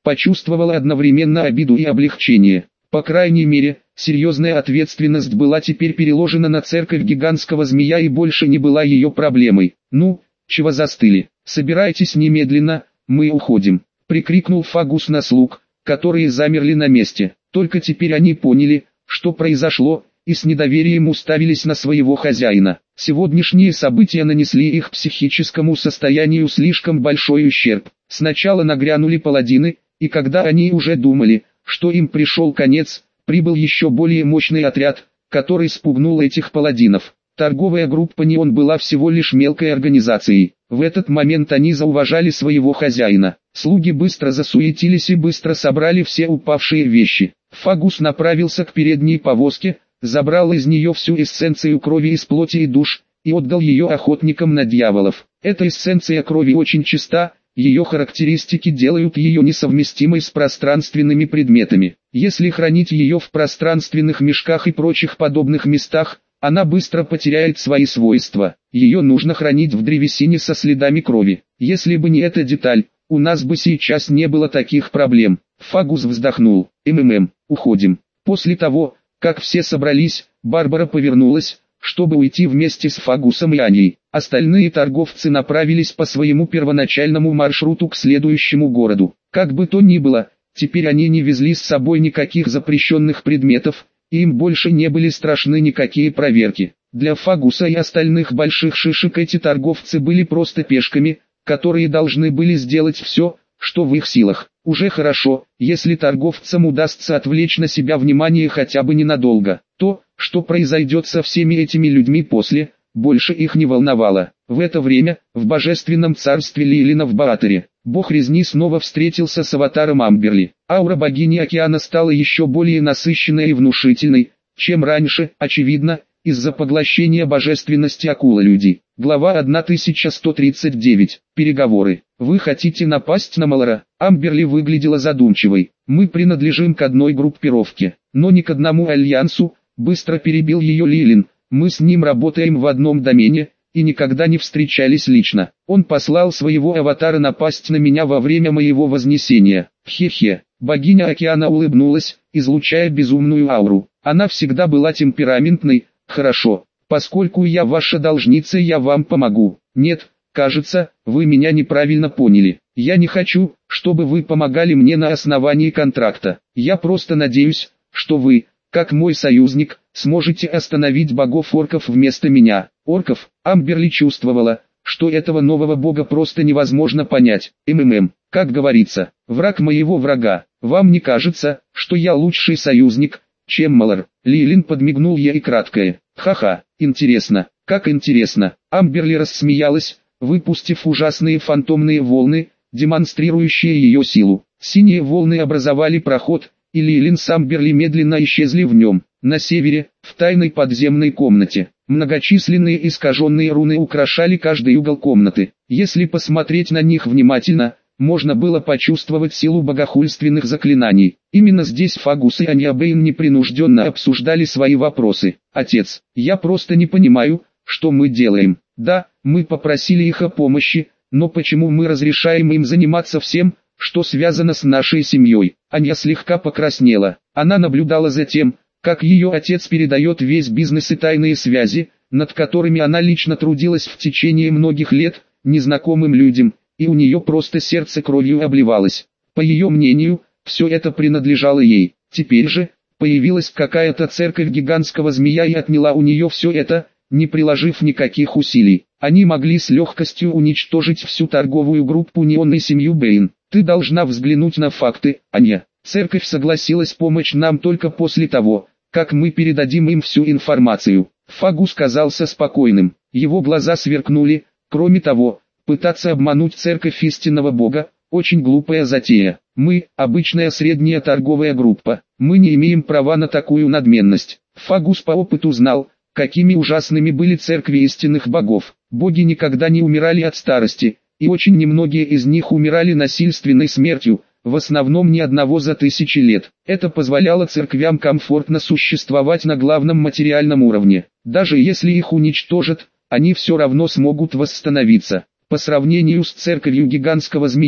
A: почувствовала одновременно обиду и облегчение. По крайней мере, серьезная ответственность была теперь переложена на церковь гигантского змея и больше не была ее проблемой. «Ну, чего застыли? Собирайтесь немедленно, мы уходим», — прикрикнул Фагус на слуг, которые замерли на месте. Только теперь они поняли, что произошло, и с недоверием уставились на своего хозяина. Сегодняшние события нанесли их психическому состоянию слишком большой ущерб. Сначала нагрянули паладины, и когда они уже думали, что им пришел конец, прибыл еще более мощный отряд, который спугнул этих паладинов. Торговая группа «Неон» была всего лишь мелкой организацией. В этот момент они зауважали своего хозяина. Слуги быстро засуетились и быстро собрали все упавшие вещи. Фагус направился к передней повозке, забрал из нее всю эссенцию крови из плоти и душ, и отдал ее охотникам на дьяволов. Эта эссенция крови очень чиста, ее характеристики делают ее несовместимой с пространственными предметами. Если хранить ее в пространственных мешках и прочих подобных местах, она быстро потеряет свои свойства. Ее нужно хранить в древесине со следами крови. Если бы не эта деталь, у нас бы сейчас не было таких проблем. Фагус вздохнул. «МММ, уходим». После того, как все собрались, Барбара повернулась, чтобы уйти вместе с Фагусом и Аней. Остальные торговцы направились по своему первоначальному маршруту к следующему городу. Как бы то ни было, теперь они не везли с собой никаких запрещенных предметов, и им больше не были страшны никакие проверки. Для Фагуса и остальных больших шишек эти торговцы были просто пешками, которые должны были сделать все, что в их силах. Уже хорошо, если торговцам удастся отвлечь на себя внимание хотя бы ненадолго. То, что произойдет со всеми этими людьми после, больше их не волновало. В это время, в божественном царстве Лилина в Баатере, бог резни снова встретился с аватаром Амберли. Аура богини океана стала еще более насыщенной и внушительной, чем раньше, очевидно, из-за поглощения божественности акула-люди. Глава тысяча сто тридцать девять. Переговоры. Вы хотите напасть на Малора? Амберли выглядела задумчивой. Мы принадлежим к одной группировке, но не к одному альянсу, быстро перебил ее Лилин. Мы с ним работаем в одном домене, и никогда не встречались лично. Он послал своего аватара напасть на меня во время моего вознесения. Хе-хе. Богиня океана улыбнулась, излучая безумную ауру. Она всегда была темпераментной. Хорошо. Поскольку я ваша должница, я вам помогу. Нет, кажется, вы меня неправильно поняли. Я не хочу, чтобы вы помогали мне на основании контракта. Я просто надеюсь, что вы, как мой союзник, сможете остановить богов-орков вместо меня. Орков? Амберли чувствовала, что этого нового бога просто невозможно понять. МММ, как говорится, враг моего врага. Вам не кажется, что я лучший союзник, чем Малор? Лилин подмигнул ей краткое. Ха-ха, интересно, как интересно. Амберли рассмеялась, выпустив ужасные фантомные волны, демонстрирующие ее силу. Синие волны образовали проход, и Лилин с Амберли медленно исчезли в нем. На севере, в тайной подземной комнате, многочисленные искаженные руны украшали каждый угол комнаты. Если посмотреть на них внимательно, можно было почувствовать силу богохульственных заклинаний. Именно здесь Фагус и Аня Бэйн непринужденно обсуждали свои вопросы. «Отец, я просто не понимаю, что мы делаем. Да, мы попросили их о помощи, но почему мы разрешаем им заниматься всем, что связано с нашей семьей?» Аня слегка покраснела. Она наблюдала за тем, как ее отец передает весь бизнес и тайные связи, над которыми она лично трудилась в течение многих лет, незнакомым людям, и у нее просто сердце кровью обливалось. По ее мнению, все это принадлежало ей. Теперь же, появилась какая-то церковь гигантского змея и отняла у нее все это, не приложив никаких усилий. Они могли с легкостью уничтожить всю торговую группу Неон и семью Бэйн. Ты должна взглянуть на факты, Аня. Церковь согласилась помочь нам только после того, как мы передадим им всю информацию. Фагус казался спокойным, его глаза сверкнули. Кроме того, пытаться обмануть церковь истинного Бога – очень глупая затея. Мы – обычная средняя торговая группа, мы не имеем права на такую надменность. Фагус по опыту знал, какими ужасными были церкви истинных богов. Боги никогда не умирали от старости, и очень немногие из них умирали насильственной смертью, в основном ни одного за тысячи лет. Это позволяло церквям комфортно существовать на главном материальном уровне. Даже если их уничтожат, они все равно смогут восстановиться. По сравнению с церковью гигантского змея,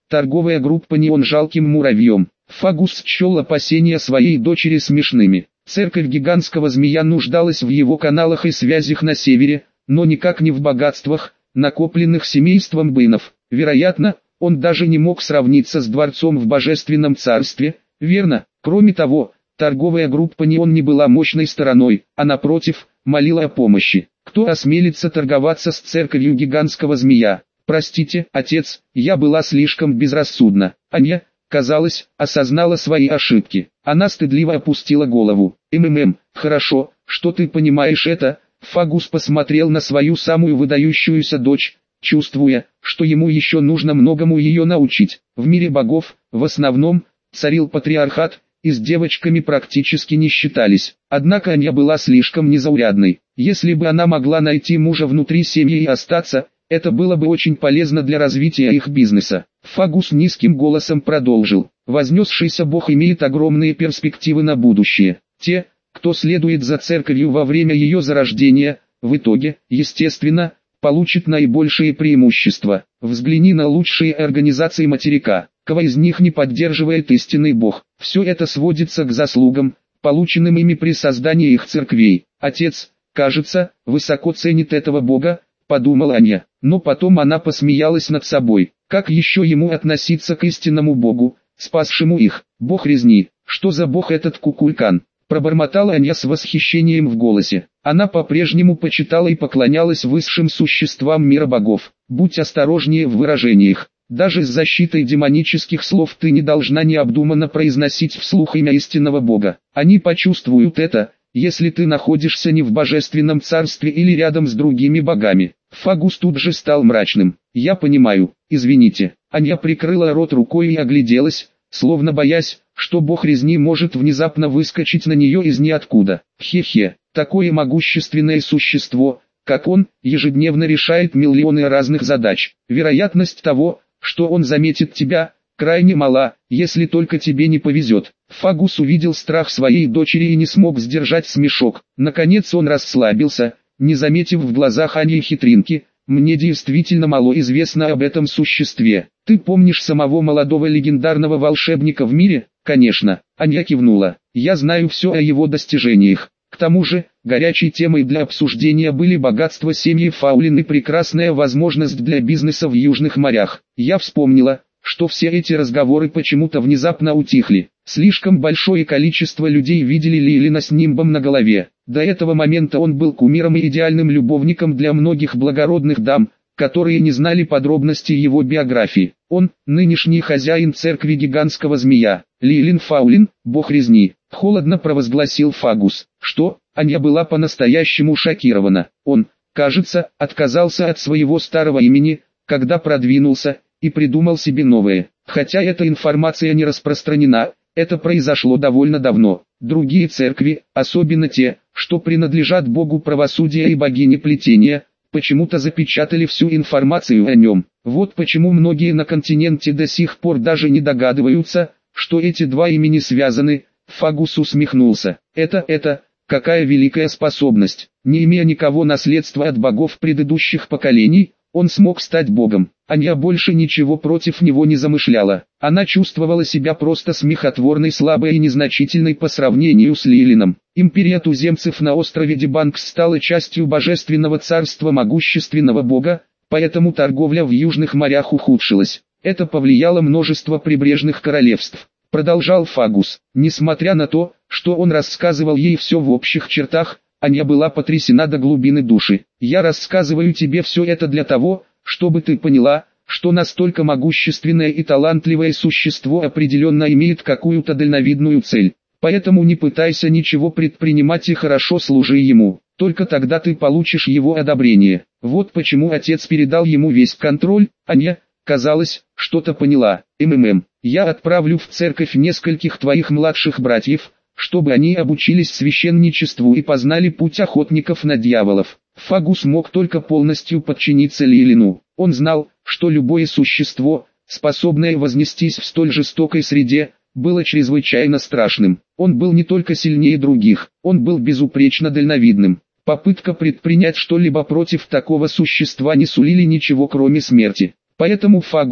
A: торговая группа «Неон» жалким муравьем. Фагус счел опасения своей дочери смешными. Церковь гигантского змея нуждалась в его каналах и связях на севере, но никак не в богатствах, накопленных семейством Бэйнов. Вероятно, он даже не мог сравниться с дворцом в Божественном Царстве, верно? Кроме того, торговая группа «Неон» не была мощной стороной, а напротив, молила о помощи. Кто осмелится торговаться с церковью гигантского змея? Простите, отец, я была слишком безрассудна. Аня, казалось, осознала свои ошибки. Она стыдливо опустила голову. «МММ, хорошо, что ты понимаешь это?» Фагус посмотрел на свою самую выдающуюся дочь, чувствуя, что ему еще нужно многому ее научить. В мире богов, в основном, царил патриархат, и с девочками практически не считались. Однако Аня была слишком незаурядной. Если бы она могла найти мужа внутри семьи и остаться, это было бы очень полезно для развития их бизнеса. Фагус низким голосом продолжил. Вознесшийся Бог имеет огромные перспективы на будущее. Те, кто следует за церковью во время ее зарождения, в итоге, естественно, получат наибольшие преимущества. Взгляни на лучшие организации материка. Кого из них не поддерживает истинный Бог? Все это сводится к заслугам, полученным ими при создании их церквей. Отец, кажется, высоко ценит этого Бога, подумала Аня, но потом она посмеялась над собой. Как еще ему относиться к истинному Богу, спасшему их? Бог резни, что за Бог этот Кукулькан? Пробормотала Аня с восхищением в голосе. Она по-прежнему почитала и поклонялась высшим существам мира богов. Будь осторожнее в выражениях. Даже с защитой демонических слов ты не должна необдуманно произносить вслух имя истинного Бога. Они почувствуют это, если ты находишься не в Божественном Царстве или рядом с другими богами. Фагус тут же стал мрачным. Я понимаю, извините. Аня прикрыла рот рукой и огляделась, словно боясь, что бог резни может внезапно выскочить на нее из ниоткуда. Хе-хе, такое могущественное существо, как он, ежедневно решает миллионы разных задач. Вероятность того, что он заметит тебя, крайне мала, если только тебе не повезет. Фагус увидел страх своей дочери и не смог сдержать смешок. Наконец он расслабился, не заметив в глазах Ани хитринки. Мне действительно мало известно об этом существе. Ты помнишь самого молодого легендарного волшебника в мире? Конечно. Аня кивнула. Я знаю все о его достижениях. К тому же, горячей темой для обсуждения были богатства семьи Фаулин и прекрасная возможность для бизнеса в южных морях. Я вспомнила, что все эти разговоры почему-то внезапно утихли. Слишком большое количество людей видели Лилина с нимбом на голове. До этого момента он был кумиром и идеальным любовником для многих благородных дам, которые не знали подробностей его биографии. Он – нынешний хозяин церкви гигантского змея. Лилин Фаулин, бог резни. Холодно провозгласил Фагус. Что? Аня была по-настоящему шокирована. Он, кажется, отказался от своего старого имени, когда продвинулся, и придумал себе новое. Хотя эта информация не распространена, это произошло довольно давно. Другие церкви, особенно те, что принадлежат богу правосудия и богине плетения, почему-то запечатали всю информацию о нем. Вот почему многие на континенте до сих пор даже не догадываются, что эти два имени связаны. Фагус усмехнулся. Это, это, какая великая способность. Не имея никого наследства от богов предыдущих поколений, он смог стать богом. Аня больше ничего против него не замышляла. Она чувствовала себя просто смехотворной, слабой и незначительной по сравнению с Лилином. Империя туземцев на острове Дебанкс стала частью Божественного Царства могущественного бога, поэтому торговля в южных морях ухудшилась. Это повлияло множество прибрежных королевств. Продолжал Фагус. Несмотря на то, что он рассказывал ей все в общих чертах, Аня была потрясена до глубины души. «Я рассказываю тебе все это для того, чтобы ты поняла, что настолько могущественное и талантливое существо определенно имеет какую-то дальновидную цель. Поэтому не пытайся ничего предпринимать и хорошо служи ему. Только тогда ты получишь его одобрение». Вот почему отец передал ему весь контроль. Аня, казалось, что-то поняла. «МММ, я отправлю в церковь нескольких твоих младших братьев, чтобы они обучились священничеству и познали путь охотников на дьяволов». Фагус мог только полностью подчиниться Лилину. Он знал, что любое существо, способное вознестись в столь жестокой среде, было чрезвычайно страшным. Он был не только сильнее других, он был безупречно дальновидным. Попытка предпринять что-либо против такого существа не сулили ничего кроме смерти. Поэтому Фагус,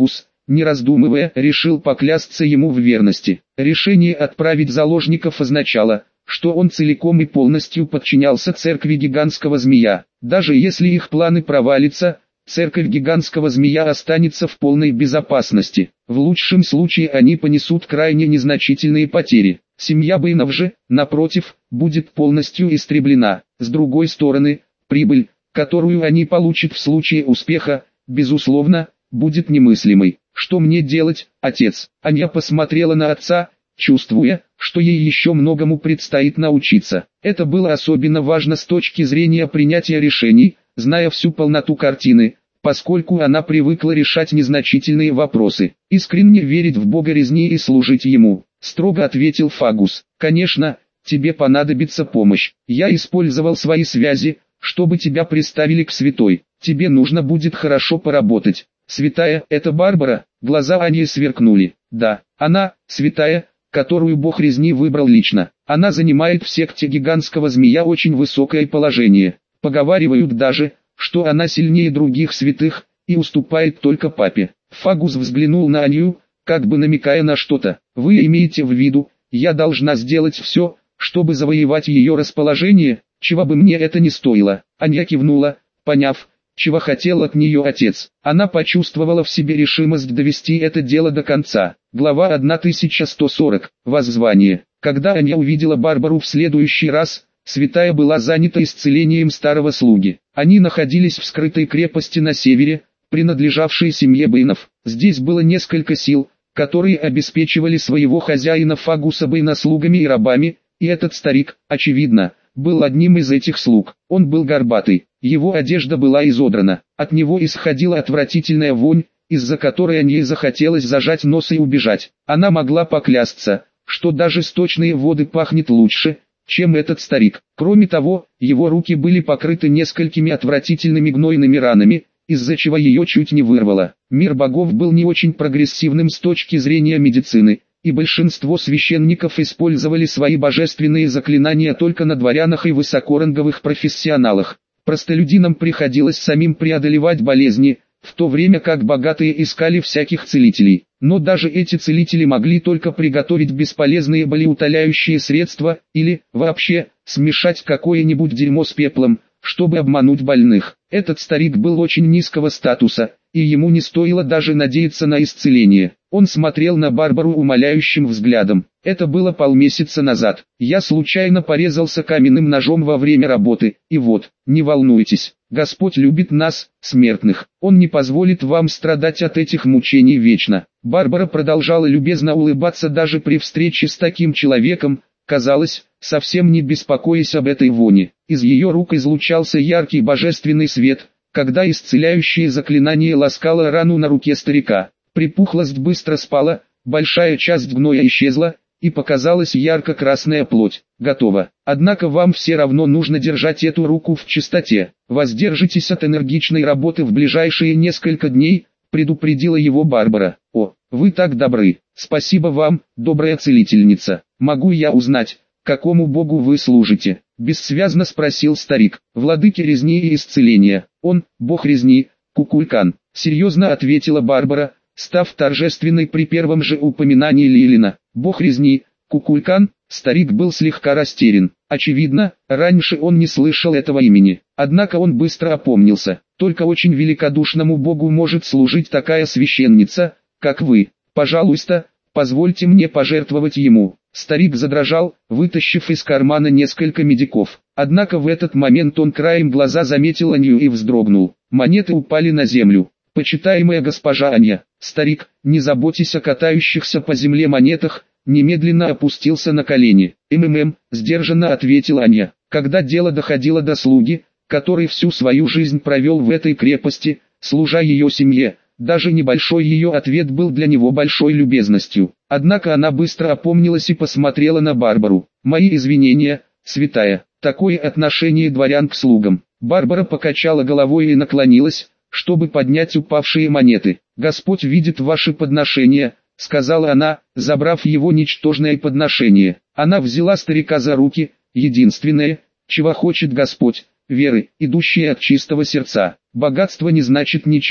A: не раздумывая, решил поклясться ему в верности. Решение отправить заложников означало, что он целиком и полностью подчинялся церкви гигантского змея. Даже если их планы провалятся, церковь гигантского змея останется в полной безопасности. В лучшем случае они понесут крайне незначительные потери. Семья Бэйнов же, напротив, будет полностью истреблена. С другой стороны, прибыль, которую они получат в случае успеха, безусловно, будет немыслимой. «Что мне делать, отец?» Аня посмотрела на отца, чувствуя, что ей еще многому предстоит научиться. Это было особенно важно с точки зрения принятия решений, зная всю полноту картины, поскольку она привыкла решать незначительные вопросы. «Искренне верить в Бога резни и служить Ему», — строго ответил Фагус. «Конечно, тебе понадобится помощь. Я использовал свои связи, чтобы тебя приставили к святой. Тебе нужно будет хорошо поработать». «Святая, это Барбара?» Глаза Ани сверкнули. «Да, она, святая, которую Бог резни выбрал лично. Она занимает в секте гигантского змея очень высокое положение. Поговаривают даже, что она сильнее других святых, и уступает только папе». Фагус взглянул на Аню, как бы намекая на что-то. «Вы имеете в виду, я должна сделать все, чтобы завоевать ее расположение, чего бы мне это ни стоило?» Аня кивнула, поняв, чего хотел от нее отец. Она почувствовала в себе решимость довести это дело до конца. Глава тысяча сто сорок. Воззвание. Когда Аня увидела Барбару в следующий раз, святая была занята исцелением старого слуги. Они находились в скрытой крепости на севере, принадлежавшей семье Бэйнов. Здесь было несколько сил, которые обеспечивали своего хозяина Фагуса Бэйна слугами и рабами, и этот старик, очевидно, был одним из этих слуг. Он был горбатый, его одежда была изодрана, от него исходила отвратительная вонь, из-за которой Анье захотелось зажать нос и убежать. Она могла поклясться, что даже сточные воды пахнет лучше, чем этот старик. Кроме того, его руки были покрыты несколькими отвратительными гнойными ранами, из-за чего ее чуть не вырвало. Мир богов был не очень прогрессивным с точки зрения медицины, и большинство священников использовали свои божественные заклинания только на дворянах и высокоранговых профессионалах. Простолюдинам приходилось самим преодолевать болезни, в то время как богатые искали всяких целителей. Но даже эти целители могли только приготовить бесполезные болеутоляющие средства, или, вообще, смешать какое-нибудь дерьмо с пеплом, чтобы обмануть больных. Этот старик был очень низкого статуса, и ему не стоило даже надеяться на исцеление. Он смотрел на Барбару умоляющим взглядом. Это было полмесяца назад. Я случайно порезался каменным ножом во время работы, и вот, не волнуйтесь, Господь любит нас, смертных. Он не позволит вам страдать от этих мучений вечно. Барбара продолжала любезно улыбаться даже при встрече с таким человеком, казалось, совсем не беспокоясь об этой воне. Из ее рук излучался яркий божественный свет, когда исцеляющее заклинание ласкало рану на руке старика. Припухлость быстро спала, большая часть гноя исчезла, и показалась ярко-красная плоть. Готово. Однако вам все равно нужно держать эту руку в чистоте. Воздержитесь от энергичной работы в ближайшие несколько дней, предупредила его Барбара. О, вы так добры. Спасибо вам, добрая целительница. Могу я узнать, какому богу вы служите? Бессвязно спросил старик. Владыке резни и исцеления. Он, бог резни, Кукулькан. Серьезно ответила Барбара, став торжественной при первом же упоминании Лилина. Бог резни, Кукулькан. Старик был слегка растерян. Очевидно, раньше он не слышал этого имени. Однако он быстро опомнился. Только очень великодушному богу может служить такая священница, как вы. Пожалуйста, позвольте мне пожертвовать ему. Старик задрожал, вытащив из кармана несколько медиков. Однако в этот момент он краем глаза заметил Анью и вздрогнул. Монеты упали на землю. «Почитаемая госпожа Аня, старик, не заботьтесь о катающихся по земле монетах», немедленно опустился на колени. «МММ», сдержанно ответила Аня. Когда дело доходило до слуги, который всю свою жизнь провел в этой крепости, служа ее семье, даже небольшой ее ответ был для него большой любезностью. Однако она быстро опомнилась и посмотрела на Барбару. «Мои извинения, святая, такое отношение дворян к слугам». Барбара покачала головой и наклонилась, чтобы поднять упавшие монеты. «Господь видит ваши подношения», — сказала она, забрав его ничтожное подношение. Она взяла старика за руки. «Единственное, чего хочет Господь, веры, идущие от чистого сердца. Богатство не значит ничего.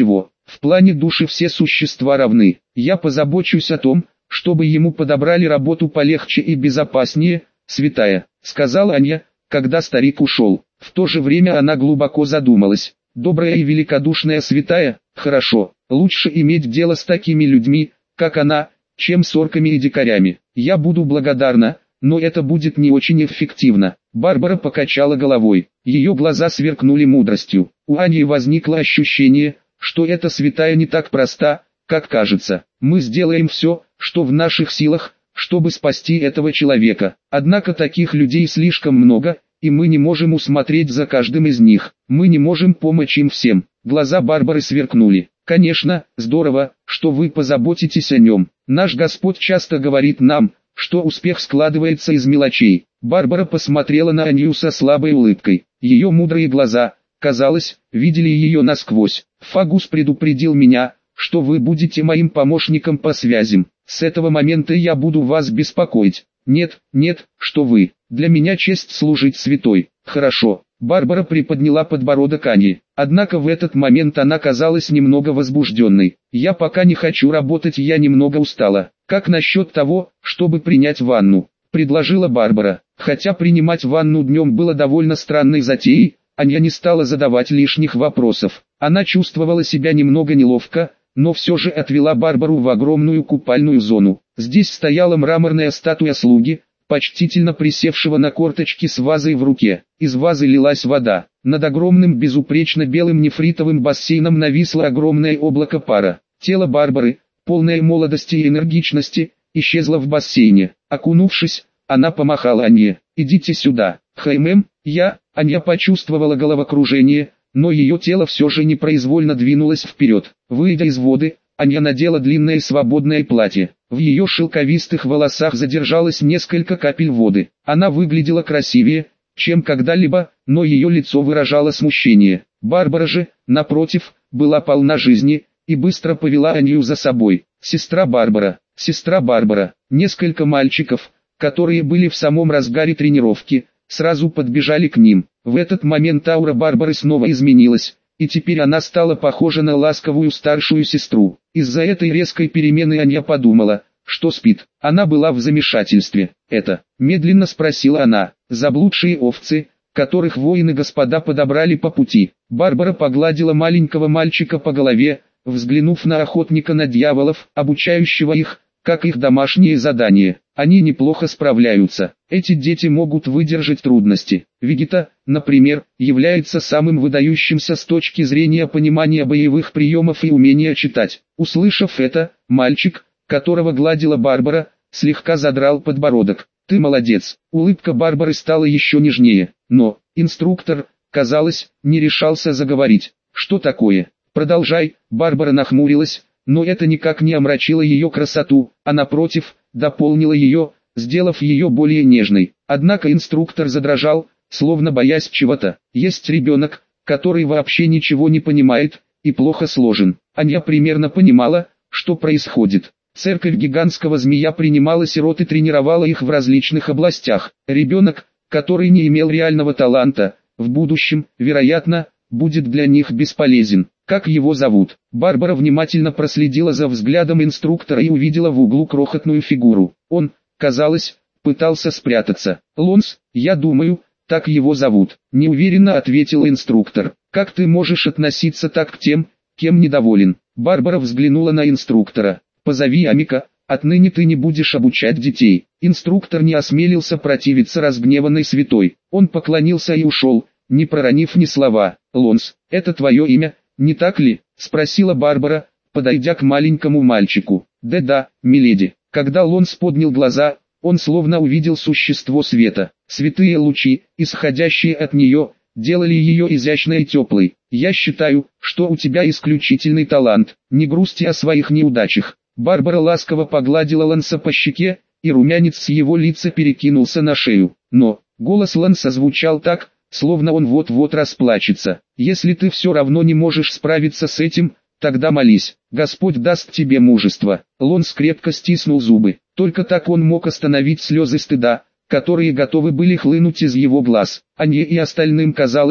A: В плане души все существа равны. Я позабочусь о том, чтобы ему подобрали работу полегче и безопаснее, святая», — сказала Аня, когда старик ушел. В то же время она глубоко задумалась. «Добрая и великодушная святая, хорошо, лучше иметь дело с такими людьми, как она, чем с орками и дикарями. Я буду благодарна, но это будет не очень эффективно». Барбара покачала головой. Ее глаза сверкнули мудростью. У Ани возникло ощущение, что эта святая не так проста, как кажется. «Мы сделаем все, что в наших силах, чтобы спасти этого человека. Однако таких людей слишком много, и мы не можем усмотреть за каждым из них. Мы не можем помочь им всем». Глаза Барбары сверкнули. «Конечно, здорово, что вы позаботитесь о нем. Наш Господь часто говорит нам, что успех складывается из мелочей». Барбара посмотрела на Анью со слабой улыбкой. Ее мудрые глаза, казалось, видели ее насквозь. «Фагус предупредил меня, что вы будете моим помощником по связям. С этого момента я буду вас беспокоить». «Нет, нет, что вы. Для меня честь служить святой». «Хорошо». Барбара приподняла подбородок Ани. Однако в этот момент она казалась немного возбужденной. «Я пока не хочу работать, я немного устала. Как насчет того, чтобы принять ванну?» — предложила Барбара. Хотя принимать ванну днем было довольно странной затеей, Аня не стала задавать лишних вопросов. Она чувствовала себя немного неловко, но все же отвела Барбару в огромную купальную зону. Здесь стояла мраморная статуя слуги, почтительно присевшего на корточки с вазой в руке. Из вазы лилась вода. Над огромным безупречно белым нефритовым бассейном нависло огромное облако пара. Тело Барбары, полное молодости и энергичности, исчезло в бассейне. Окунувшись, она помахала Анье. «Идите сюда». «Хаймэм, я...» Аня почувствовала головокружение, но ее тело все же непроизвольно двинулось вперед. Выйдя из воды, Аня надела длинное свободное платье. В ее шелковистых волосах задержалось несколько капель воды. Она выглядела красивее, чем когда-либо, но ее лицо выражало смущение. Барбара же, напротив, была полна жизни, и быстро повела Аню за собой. «Сестра Барбара, сестра Барбара». Несколько мальчиков, которые были в самом разгаре тренировки, сразу подбежали к ним. В этот момент аура Барбары снова изменилась, и теперь она стала похожа на ласковую старшую сестру. Из-за этой резкой перемены Аня подумала, что спит. Она была в замешательстве. «Это?» — медленно спросила она. «Заблудшие овцы, которых воины-господа подобрали по пути». Барбара погладила маленького мальчика по голове, взглянув на охотника на дьяволов, обучающего их, как их домашние задания. «Они неплохо справляются. Эти дети могут выдержать трудности. Вегета, например, является самым выдающимся с точки зрения понимания боевых приемов и умения читать». Услышав это, мальчик, которого гладила Барбара, слегка задрал подбородок. «Ты молодец». Улыбка Барбары стала еще нежнее, но инструктор, казалось, не решался заговорить. «Что такое? Продолжай». Барбара нахмурилась, но это никак не омрачило ее красоту, а напротив, дополнило ее, сделав ее более нежной. Однако инструктор задрожал, словно боясь чего-то. «Есть ребенок, который вообще ничего не понимает, и плохо сложен». Аня примерно понимала, что происходит. Церковь гигантского змея принимала сирот и тренировала их в различных областях. Ребенок, который не имел реального таланта, в будущем, вероятно, будет для них бесполезен. «Как его зовут?» Барбара внимательно проследила за взглядом инструктора и увидела в углу крохотную фигуру. Он, казалось, пытался спрятаться. «Лонс, я думаю, так его зовут», — неуверенно ответил инструктор. «Как ты можешь относиться так к тем, кем недоволен?» Барбара взглянула на инструктора. «Позови Амика, отныне ты не будешь обучать детей». Инструктор не осмелился противиться разгневанной святой. Он поклонился и ушел, не проронив ни слова. «Лонс, это твое имя, не так ли?» — спросила Барбара, подойдя к маленькому мальчику. «Да-да, миледи». Когда Лонс поднял глаза, он словно увидел существо света. Святые лучи, исходящие от нее, делали ее изящной и теплой. «Я считаю, что у тебя исключительный талант. Не грусти о своих неудачах». Барбара ласково погладила Ланса по щеке, и румянец с его лица перекинулся на шею. Но голос Ланса звучал так, словно он вот-вот расплачется. «Если ты все равно не можешь справиться с этим, тогда молись. Господь даст тебе мужество». Лонс крепко стиснул зубы. Только так он мог остановить слезы стыда, которые готовы были хлынуть из его глаз. Ане и остальным казалось,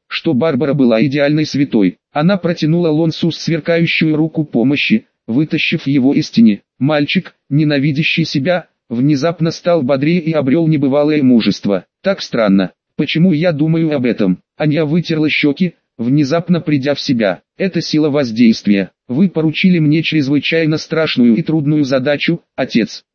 A: что Барбара была идеальной святой. Она протянула Лонсу сверкающую руку помощи, вытащив его из тени. Мальчик, ненавидящий себя, внезапно стал бодрее и обрел небывалое мужество. Так странно. Почему я думаю об этом? Аня вытерла щеки, внезапно придя в себя. Это сила воздействия. Вы поручили мне чрезвычайно страшную и трудную задачу, отец.